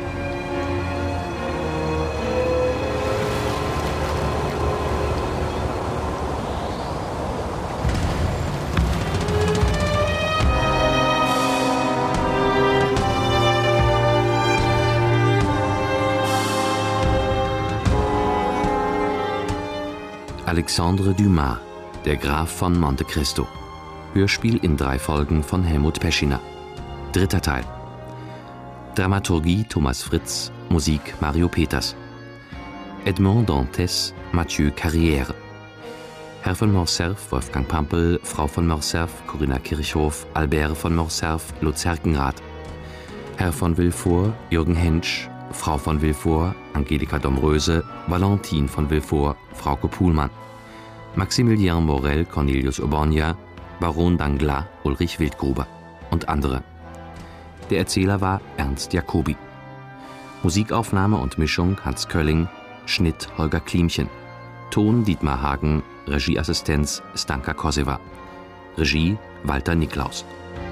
Speaker 6: Alexandre Dumas, der Graf von Monte Cristo. Hörspiel in 3 Folgen von Helmut Peschiner. 3. Teil. Dramaturgie Thomas Fritz, Musik Mario Peters. Edmond Dantès, Mathieu Carrière. Herr von Morcerf, Wolfgang Pampel, Frau von Morcerf, Corinna Kirchhoff, Albert von Morcerf, Lutz Herkenrath. Herr von Villefort, Jürgen Hentsch, Frau von Villefort, Angelika Domröse, Valentine von Villefort, Frauke Puhlmann. Maximilien Morel, Cornelius Obornia, Baron Danglars, Ulrich Wildgruber und andere. Der Erzähler war Ernst Jacobi. Musikaufnahme und Mischung Hans Kölling, Schnitt Holger Klimchen, Ton Dietmar Hagen, Regieassistenz Stanka Koseva, Regie Walter Niklaus.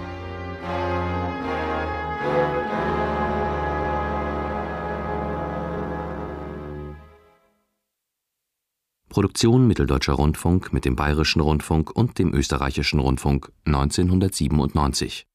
Speaker 6: Produktion Mitteldeutscher Rundfunk mit dem Bayerischen Rundfunk und dem Österreichischen Rundfunk 1997.